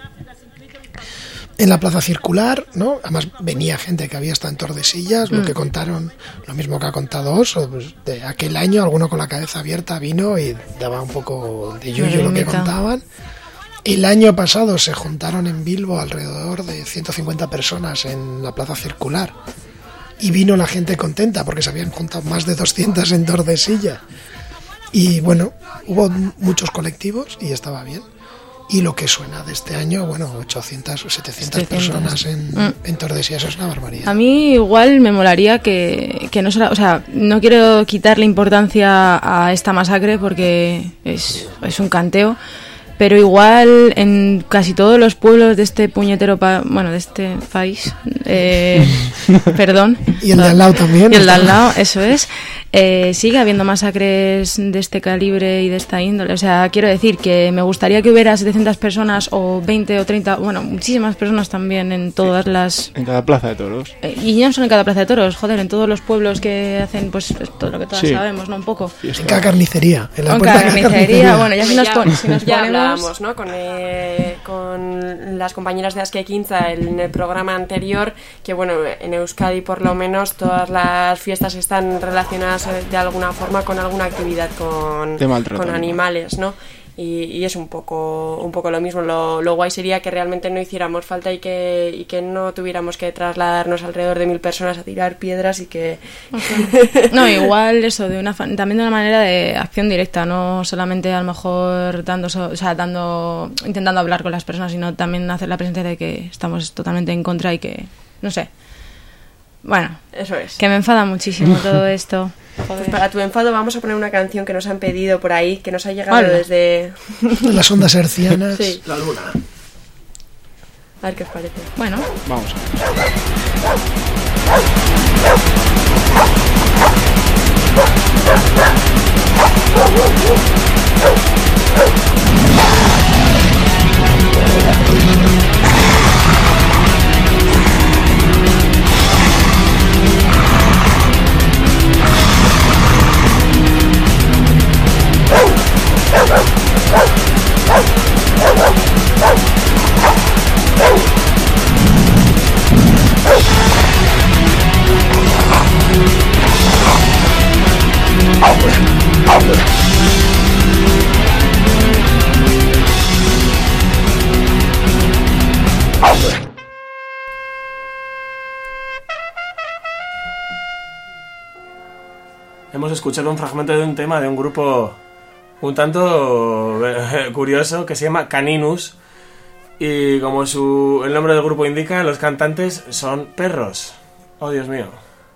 la Plaza Circular, ¿no? Además venía gente que había estado en Tordesillas, lo que contaron, lo mismo que ha contado Oso, pues de aquel año alguno con la cabeza abierta vino y daba un poco de yuyu lo que contaban. El año pasado se juntaron en Bilbo alrededor de 150 personas en la Plaza Circular y vino la gente contenta porque se habían juntado más de 200 en Tordesillas. Y bueno, hubo muchos colectivos y estaba bien. Y lo que suena de este año, bueno, 800 o 700 personas en Tordesillas, es una barbaridad. A mí igual me molaría que no se o sea, no quiero quitarle importancia a esta masacre porque es un canteo, pero igual en casi todos los pueblos de este puñetero de este país, perdón. Y el de al lado también. Y el de al lado, eso es. Sigue habiendo masacres de este calibre y de esta índole. O sea, quiero decir que me gustaría que hubiera 700 personas o 20 o 30, bueno, muchísimas personas también en todas las... En cada plaza de toros. Y ya no solo en cada plaza de toros, joder, en todos los pueblos que hacen pues todo lo que todas sabemos, ¿no? Un poco. En cada carnicería. En la cada carnicería, bueno, ya si nos ponemos... Ya hablábamos, ¿no? Con las compañeras de Azque Quinza en el programa anterior, que bueno, en Euskadi por lo menos todas las fiestas están relacionadas de alguna forma con alguna actividad con animales, ¿no? Y es un poco lo mismo. Lo guay sería que realmente no hiciéramos falta y que no tuviéramos que trasladarnos alrededor de 1000 personas a tirar piedras y que... No, igual eso, también de una manera de acción directa, no solamente a lo mejor intentando hablar con las personas, sino también hacer la presencia de que estamos totalmente en contra y que, no sé. Bueno, eso es. Que me enfada muchísimo todo esto. Pues para tu enfado vamos a poner una canción que nos han pedido por ahí, que nos ha llegado desde... las ondas hercianas. Sí. La luna. A ver qué os parece. Bueno. Vamos. Hemos escuchado un fragmento de un tema de un grupo un tanto curioso que se llama Caninus, y como el nombre del grupo indica, los cantantes son perros. Oh, Dios mío.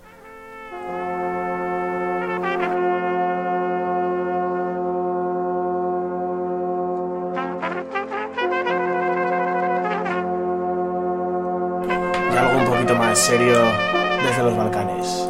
Y algo un poquito más serio desde los Balcanes.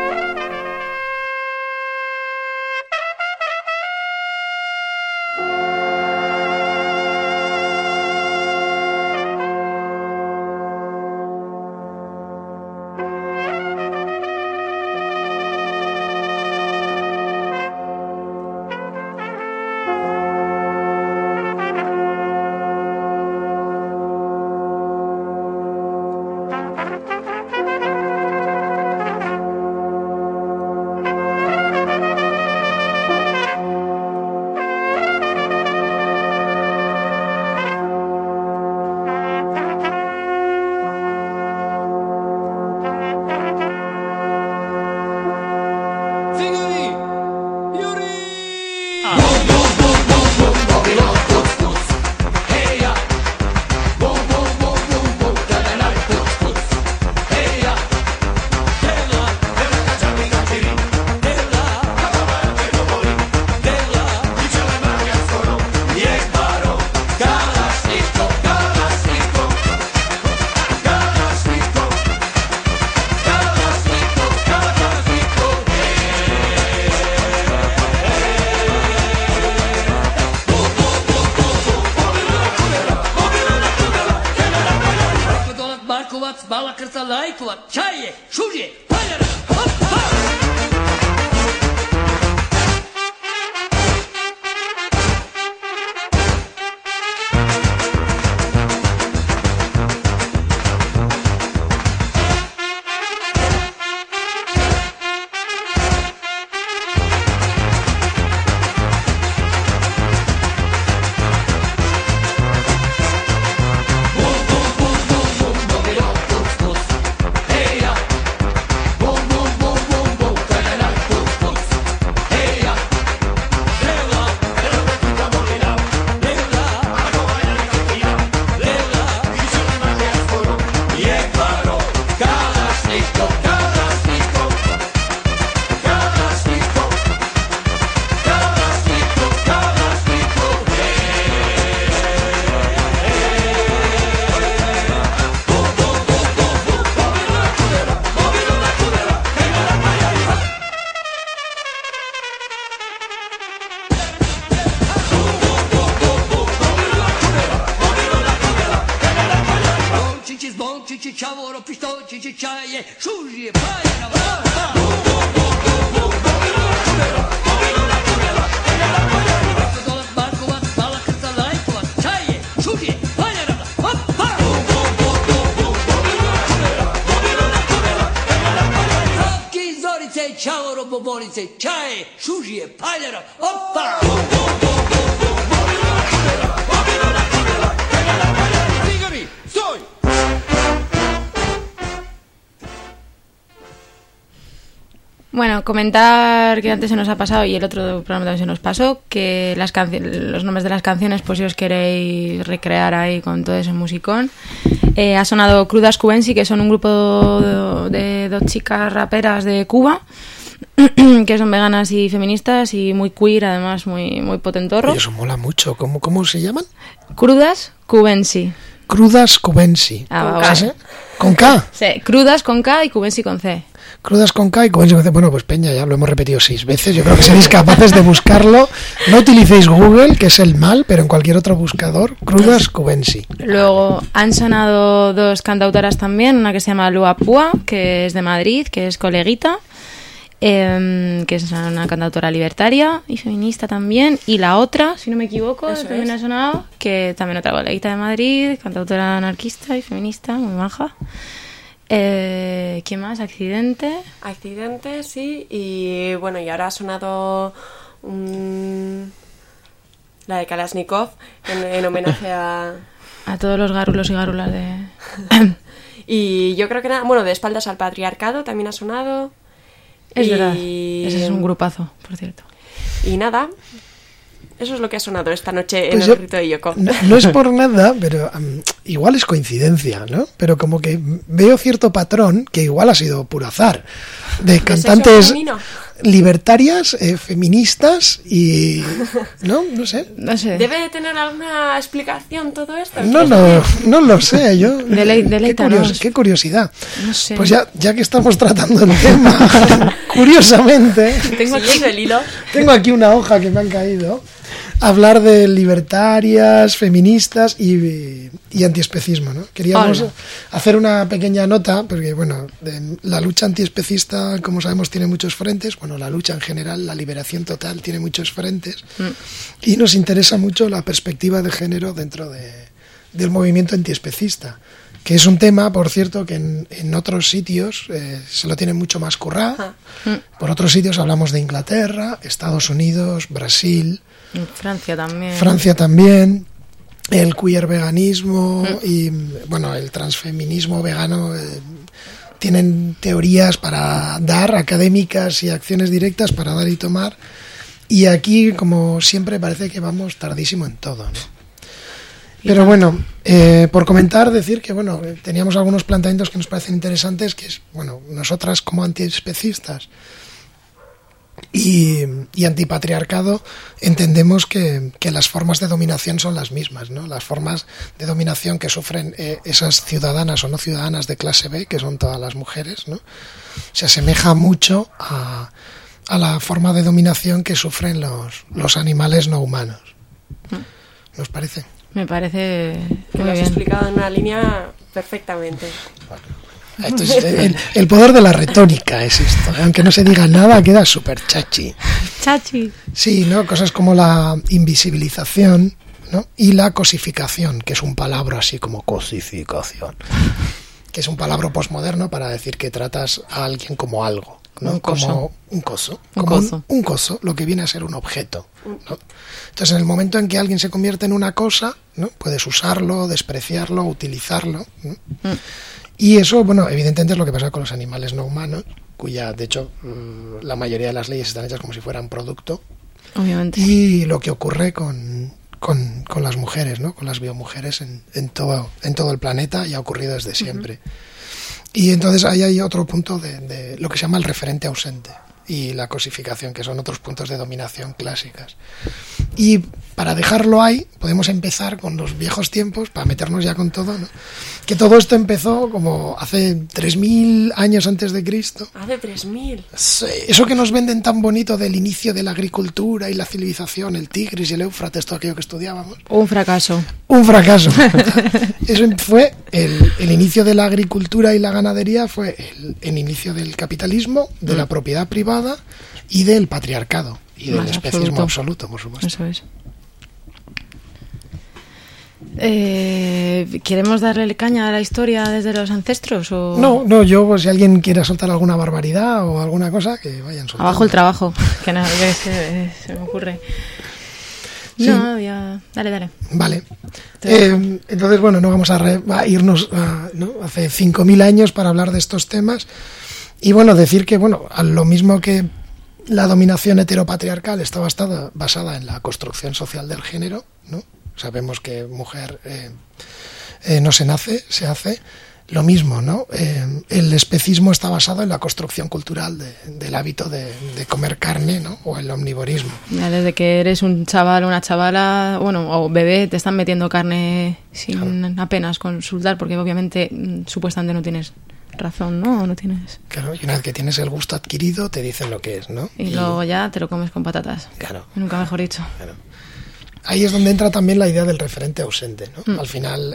Bueno, comentar que antes se nos ha pasado y el otro programa también se nos pasó, que los nombres de las canciones, pues si os queréis recrear ahí con todo ese musicón. Ha sonado Crudas Cubensi, que son un grupo de dos chicas raperas de Cuba, que son veganas y feministas y muy queer, además muy potentorro. Y eso mola mucho. ¿Cómo se llaman? Crudas Cubensi. Crudas Cubensi. ¿Con K? Sí, Crudas con K y Cubensi con C. Crudas con K y Cubensi con C. Bueno, pues Peña, ya lo hemos repetido 6 veces. Yo creo que seréis capaces de buscarlo. No utilicéis Google, que es el mal, pero en cualquier otro buscador, Crudas Cubensi. Luego han sonado 2 cantautoras también, una que se llama Lua Pua, que es de Madrid, que es coleguita, que es una cantautora libertaria y feminista también, y la otra, si no me equivoco, también ha sonado, que también otra coleguita de Madrid, cantautora anarquista y feminista, muy maja. ¿Quién más? Accidente, sí, y bueno, y ahora ha sonado la de Kalashnikov en homenaje a todos los garulos y garulas de... Y yo creo que de espaldas al patriarcado también ha sonado. Es verdad, ese es un grupazo, por cierto. Y nada, eso es lo que ha sonado esta noche en el grito de Yoko. No es por nada, pero igual es coincidencia, ¿no? Pero como que veo cierto patrón, que igual ha sido puro azar, de cantantes libertarias, feministas y... ¿no? No sé. ¿Debe de tener alguna explicación todo esto? No lo sé, yo... Qué curiosidad. No sé. Pues ya que estamos tratando el tema, curiosamente... Tengo aquí una hoja que me han caído. Hablar de libertarias, feministas y antiespecismo, ¿no? Queríamos hacer una pequeña nota, porque, bueno, la lucha antiespecista, como sabemos, tiene muchos frentes. Bueno, la lucha en general, la liberación total, tiene muchos frentes. Y nos interesa mucho la perspectiva de género dentro del movimiento antiespecista, que es un tema, por cierto, que en otros sitios se lo tienen mucho más currado. Por otros sitios hablamos de Inglaterra, Estados Unidos, Brasil... Francia también, el queer veganismo y, bueno, el transfeminismo vegano tienen teorías para dar, académicas y acciones directas para dar y tomar, y aquí, como siempre, parece que vamos tardísimo en todo, ¿no? Pero bueno, por comentar, decir que, bueno, teníamos algunos planteamientos que nos parecen interesantes, que es, bueno, nosotras como antiespecistas y antipatriarcado entendemos que las formas de dominación son las mismas, ¿no? Las formas de dominación que sufren esas ciudadanas o no ciudadanas de clase B, que son todas las mujeres, ¿no? Se asemeja mucho a la forma de dominación que sufren los animales no humanos. ¿Nos parece? Me parece que lo has explicado en una línea perfectamente. Esto es el poder de la retórica, es esto. Aunque no se diga nada, queda súper chachi. Chachi. Sí, ¿no? Cosas como la invisibilización, ¿no? Y la cosificación, que es un palabra así como cosificación, que es un palabra posmoderno para decir que tratas a alguien como algo, ¿no? Como un coso. Un coso, lo que viene a ser un objeto, ¿no? Entonces, en el momento en que alguien se convierte en una cosa, ¿no? Puedes usarlo, despreciarlo, utilizarlo, ¿no? Y eso, bueno, evidentemente es lo que pasa con los animales no humanos, cuya, de hecho, la mayoría de las leyes están hechas como si fueran producto. Obviamente. Y lo que ocurre con las mujeres, ¿no? Con las biomujeres en todo el planeta, y ha ocurrido desde siempre. Y entonces ahí hay otro punto de lo que se llama el referente ausente y la cosificación, que son otros puntos de dominación clásicas. Y para dejarlo ahí, podemos empezar con los viejos tiempos, para meternos ya con todo, ¿no? Que todo esto empezó como hace 3.000 años antes de Cristo. ¿Hace 3.000? Sí, eso que nos venden tan bonito del inicio de la agricultura y la civilización, el Tigris y el Éufrates, todo aquello que estudiábamos. Un fracaso. Eso fue el inicio de la agricultura y la ganadería, fue el inicio del capitalismo, de la propiedad privada y del patriarcado y del especismo absoluto, por supuesto. Eso es. ¿Queremos darle caña a la historia desde los ancestros? ¿O? No, yo, pues, si alguien quiere soltar alguna barbaridad o alguna cosa, que vayan soltando. Abajo el trabajo, que no, se me ocurre. Sí. No, ya... Dale. Vale. Entonces, bueno, no vamos a irnos ¿no? hace 5.000 años para hablar de estos temas. Y bueno, decir que, bueno, a lo mismo que la dominación heteropatriarcal está basada en la construcción social del género, ¿no? Sabemos que mujer no se nace, se hace. lo mismo, ¿no? El especismo está basado en la construcción cultural del hábito de comer carne, ¿no? O el omnivorismo. Ya desde que eres un chaval o una chavala, bueno, o bebé, te están metiendo carne sin apenas consultar, porque obviamente supuestamente no tienes razón, ¿no? O no tienes... Claro, y una vez que tienes el gusto adquirido, te dicen lo que es, ¿no? Y luego ya te lo comes con patatas. Claro. Nunca mejor dicho. Claro. Ahí es donde entra también la idea del referente ausente, ¿no? Al final...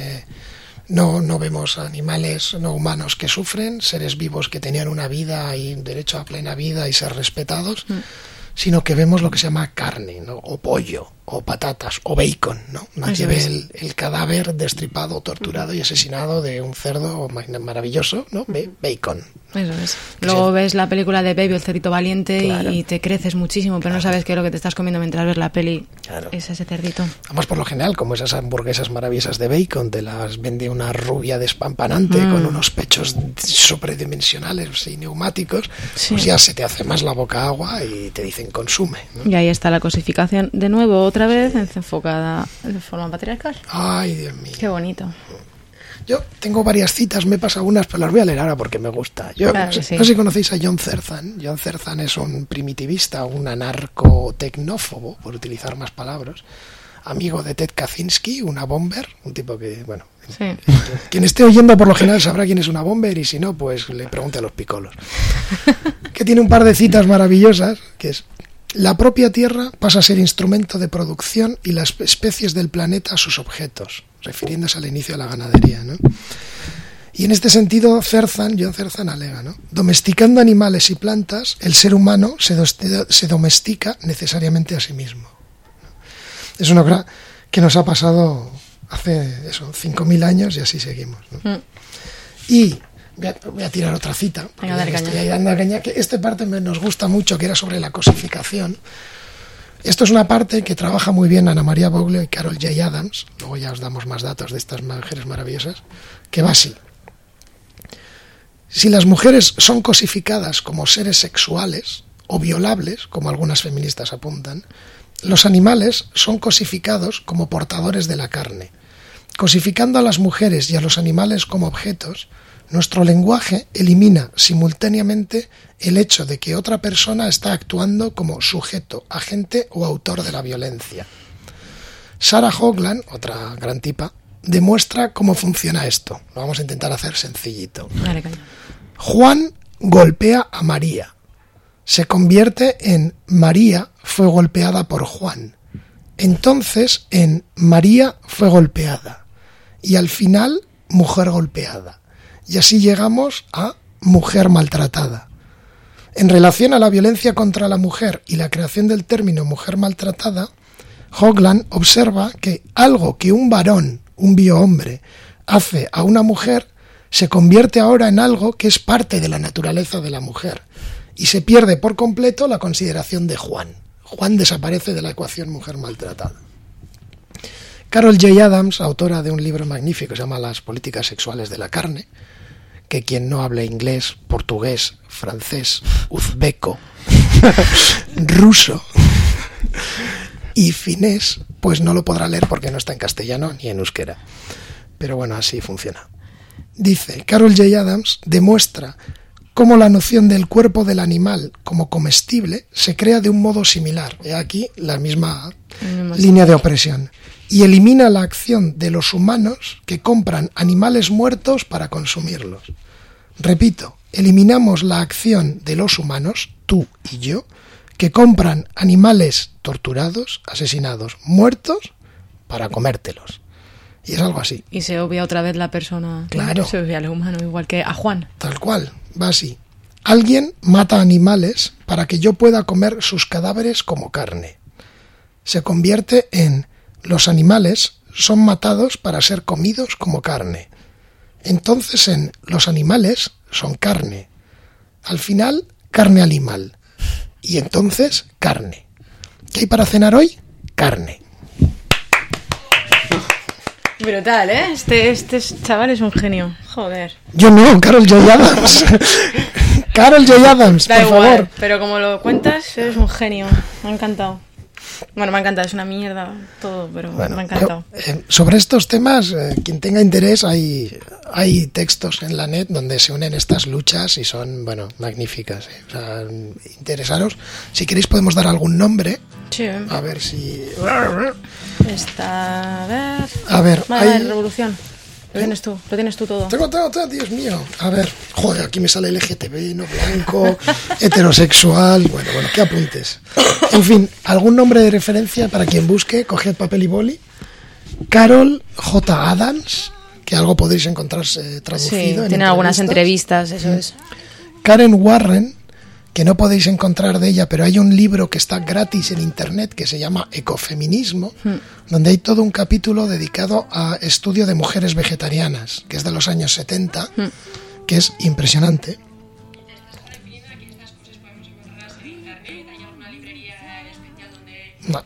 No vemos animales no humanos que sufren, seres vivos que tenían una vida y derecho a plena vida y ser respetados, sino que vemos lo que se llama carne, ¿no? O pollo, o patatas, o bacon, ¿no? Nadie ve el cadáver destripado, torturado y asesinado de un cerdo maravilloso, ¿no? Bacon. Eso es. Luego ves la película de Baby, el cerdito valiente, claro, y te creces muchísimo, pero no sabes qué es lo que te estás comiendo mientras ves la peli. Claro. Es ese cerdito. Además, por lo general, como esas hamburguesas maravillosas de bacon, te las vende una rubia despampanante con unos pechos sobredimensionales y neumáticos, pues ya se te hace más la boca agua y te dicen consume, ¿no? Y ahí está la cosificación, de nuevo, otra vez, enfocada de forma patriarcal. Ay, Dios mío. Qué bonito. Yo tengo varias citas, me he pasado unas, pero las voy a leer ahora porque me gusta. Claro, no sé si conocéis a John Zerzan. John Zerzan es un primitivista, un anarco-tecnófobo, por utilizar más palabras, amigo de Ted Kaczynski, una bomber, un tipo que, bueno, quien esté oyendo por lo general sabrá quién es una bomber y si no, pues le pregunte a los picolos. Que tiene un par de citas maravillosas, que es: la propia Tierra pasa a ser instrumento de producción y las especies del planeta a sus objetos, refiriéndose al inicio de la ganadería, ¿no? Y en este sentido, John Zerzan alega, ¿no? Domesticando animales y plantas, el ser humano se domestica necesariamente a sí mismo. Es una cosa que nos ha pasado hace 5.000 años y así seguimos, ¿no? Y voy a tirar otra cita. Venga, dale caña. Estoy ahí dando caña, que esta parte nos gusta mucho, que era sobre la cosificación. Esto es una parte que trabaja muy bien Ana María Boglio y Carol J. Adams, luego ya os damos más datos de estas mujeres maravillosas, que va así. Si las mujeres son cosificadas como seres sexuales o violables, como algunas feministas apuntan, los animales son cosificados como portadores de la carne. Cosificando a las mujeres y a los animales como objetos, nuestro lenguaje elimina simultáneamente el hecho de que otra persona está actuando como sujeto, agente o autor de la violencia. Sarah Hoagland, otra gran tipa, demuestra cómo funciona esto. Lo vamos a intentar hacer sencillito. Juan golpea a María. Se convierte en María fue golpeada por Juan. Entonces en María fue golpeada. Y al final, mujer golpeada. Y así llegamos a mujer maltratada. En relación a la violencia contra la mujer y la creación del término mujer maltratada, Hoagland observa que algo que un varón, un biohombre, hace a una mujer se convierte ahora en algo que es parte de la naturaleza de la mujer y se pierde por completo la consideración de Juan. Juan desaparece de la ecuación mujer maltratada. Carol J. Adams, autora de un libro magnífico que se llama Las políticas sexuales de la carne, que quien no hable inglés, portugués, francés, uzbeco, ruso y finés, pues no lo podrá leer porque no está en castellano ni en euskera. Pero bueno, así funciona. Dice, Carol J. Adams demuestra cómo la noción del cuerpo del animal como comestible se crea de un modo similar. He aquí la misma línea de opresión. Y elimina la acción de los humanos que compran animales muertos para consumirlos. Repito, eliminamos la acción de los humanos, tú y yo, que compran animales torturados, asesinados, muertos, para comértelos. Y es algo así. Y se obvia otra vez la persona. Claro. Se obvia al humano, igual que a Juan. Tal cual, va así. Alguien mata animales para que yo pueda comer sus cadáveres como carne. Se convierte en los animales son matados para ser comidos como carne. Entonces en los animales son carne. Al final, carne animal. Y entonces, carne. ¿Qué hay para cenar hoy? Carne. Brutal, ¿eh? Este chaval es un genio. Joder. Yo no, Carol J. Adams. Carol J. Adams, da por igual, favor. Pero como lo cuentas, eres un genio. Me ha encantado. Bueno, me ha encantado, es una mierda todo, pero Bueno, me ha encantado. Sobre estos temas, quien tenga interés, hay textos en la net donde se unen estas luchas y son, bueno, magníficas. O sea, interesaros. Si queréis podemos dar algún nombre. Sí. A ver si... A ver, hay... la revolución. Lo tienes tú todo. Tengo, Dios mío. A ver, joder, aquí me sale LGTB, no blanco, heterosexual. Bueno, ¿qué apuntes? En fin, algún nombre de referencia para quien busque, coged papel y boli. Carol J. Adams, que algo podéis encontrar traducido. Sí, tiene algunas entrevistas, eso es. Karen Warren, que no podéis encontrar de ella, pero hay un libro que está gratis en internet que se llama Ecofeminismo, donde hay todo un capítulo dedicado a estudio de mujeres vegetarianas, que es de los años 70, que es impresionante. No.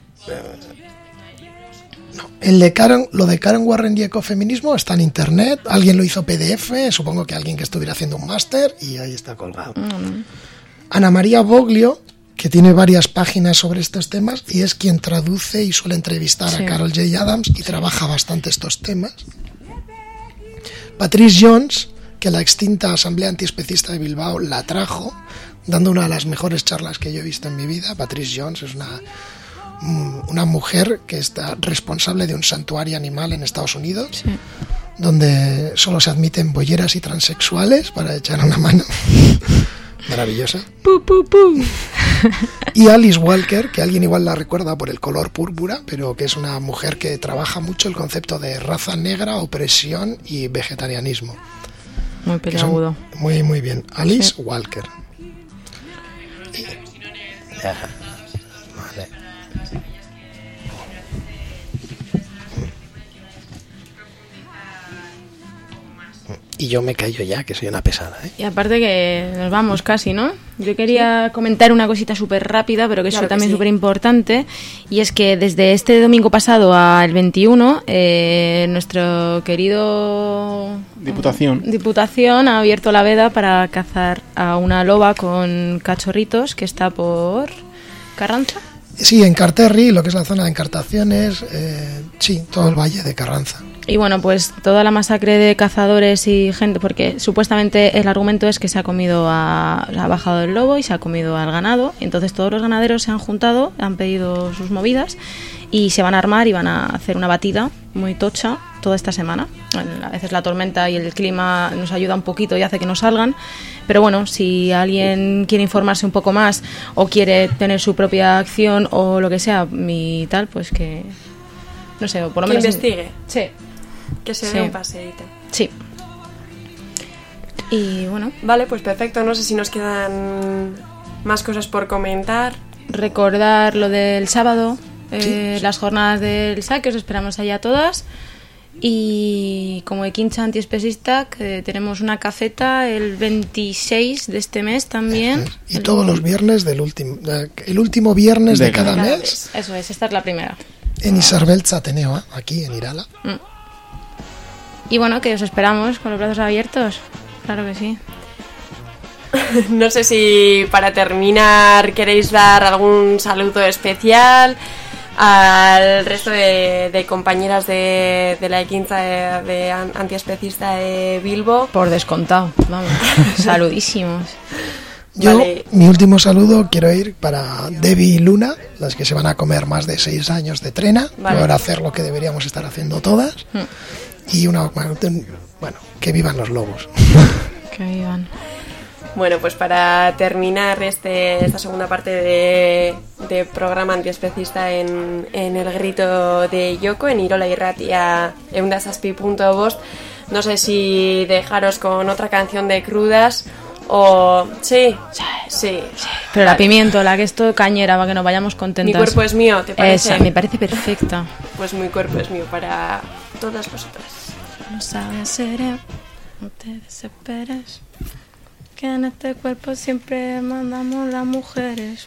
Lo de Karen Warren y ecofeminismo está en internet, alguien lo hizo PDF, supongo que alguien que estuviera haciendo un máster, y ahí está colgado. Ana María Boglio, que tiene varias páginas sobre estos temas y es quien traduce y suele entrevistar a Carol J. Adams y trabaja bastante estos temas. Patrice Jones, que la extinta Asamblea Antiespecista de Bilbao la trajo, dando una de las mejores charlas que yo he visto en mi vida. Patrice Jones es una mujer que está responsable de un santuario animal en Estados Unidos, donde solo se admiten bolleras y transexuales para echar una mano. Maravillosa. Y Alice Walker, que alguien igual la recuerda por el color púrpura, pero que es una mujer que trabaja mucho el concepto de raza negra, opresión y vegetarianismo. Muy peliagudo. Muy, muy bien. Alice Walker. Vale. Y yo me callo ya, que soy una pesada, ¿eh? Y aparte que nos vamos casi, ¿no? Yo quería comentar una cosita súper rápida, pero que es también súper importante, y es que desde este domingo pasado al 21, nuestro querido... Diputación ha abierto la veda para cazar a una loba con cachorritos que está por Carranza. Sí, en Carterri, lo que es la zona de Encartaciones, sí, todo el valle de Carranza. Y bueno, pues toda la masacre de cazadores y gente, porque supuestamente el argumento es que se ha bajado el lobo y se ha comido al ganado, entonces todos los ganaderos se han juntado, han pedido sus movidas y se van a armar y van a hacer una batida muy tocha toda esta semana. Bueno, a veces la tormenta y el clima nos ayuda un poquito y hace que no salgan, pero bueno, si alguien quiere informarse un poco más o quiere tener su propia acción o lo que sea y tal, pues que... no sé, por lo menos... investigue. Sí. Que se dé un paseíto. Sí. Y bueno. Vale, pues perfecto. No sé si nos quedan más cosas por comentar. Recordar lo del sábado, las jornadas del SAC, que os esperamos allá todas. Y como Equincha Antiespecista, que tenemos una cafeta el 26 de este mes también. Y todos los viernes el último viernes de cada mes. Eso es, esta es la primera. En Isarbeltz Ateneo, aquí en Irala. Y bueno, que os esperamos con los brazos abiertos. Claro que sí. No sé si para terminar queréis dar algún saludo especial al resto de compañeras de la Equinza de Antiespecista de Bilbo. Por descontado, vamos. Saludísimos. Yo, mi último saludo quiero ir para Debbie y Luna, las que se van a comer más de 6 años de trena, por hacer lo que deberíamos estar haciendo todas. Y bueno, que vivan los lobos. Que vivan. Bueno, pues para terminar esta segunda parte de programa antiespecista en el grito de Yoko, en Irola Irratia eundasaspi.bost, no sé si dejaros con otra canción de Crudas o... Sí. Pero la pimientola, que es todo cañera, para que nos vayamos contentas. Mi cuerpo es mío, ¿te parece? Esa, me parece perfecta. Pues mi cuerpo es mío para todas vosotras. No sabes seré, no te desesperes, que en este cuerpo siempre mandamos las mujeres.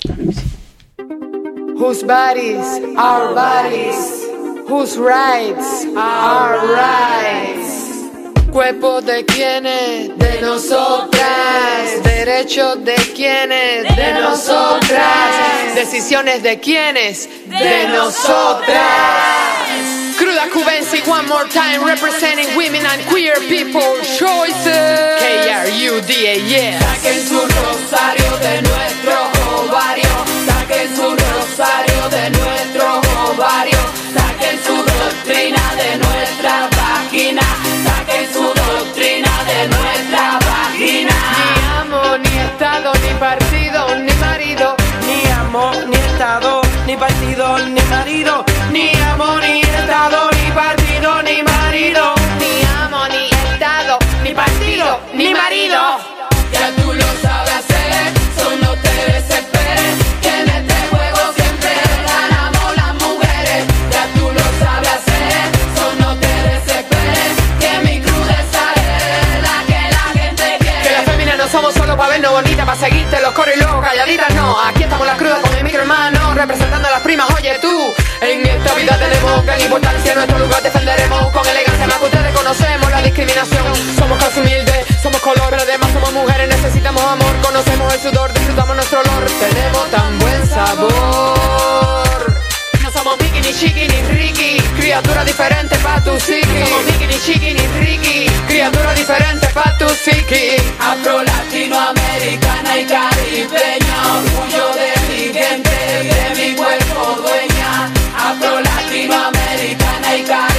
Whose bodies are bodies, whose rights are rights. Cuerpo de quienes, de nosotras. Derechos de quienes, de nosotras. Decisiones de quienes, de nosotras. Cruda Cubensi, one more time, representing women and queer people choices. KRUDA, yeah. Saquen su rosario de nuestro ovario. Saquen su rosario de nuestro ovario. Saquen su doctrina de nuestra vagina. Saquen su doctrina de nuestra vagina. Ni amo, ni estado, ni partido, ni marido. Ni amo, ni estado, ni partido, ni marido. Ni amo, ni estado, ni partido, ni marido. Ni amo, ni estado, ni partido, ni marido. Ya tú lo sabes hacer, so no te desesperes. Que en este juego siempre ganamos las mujeres. Ya tú lo sabes hacer, so no te desesperes. Que mi crudeza es la que la gente quiere. Que las féminas no somos solo para vernos bonitas, para seguirte los coros y luego calladitas, no. Aquí estamos las crudas con mi micro hermano, representando a las primas, oye tú. En esta vida tenemos gran importancia, en nuestro lugar defenderemos con elegancia, más que ustedes conocemos la discriminación. Somos casi humildes, somos color, pero además somos mujeres, necesitamos amor, conocemos el sudor, disfrutamos nuestro olor, tenemos tan buen sabor. No somos Mickey, ni Chiqui, ni Ricky, criatura diferente pa' tu psiqui. No somos Mickey, ni Chiqui, ni Ricky, criatura diferente pa' tu psiqui. Afro, latinoamericana y caribeña, orgullo de mi gente, de mi cuerpo dueña. Afro, latinoamericana y caribeña.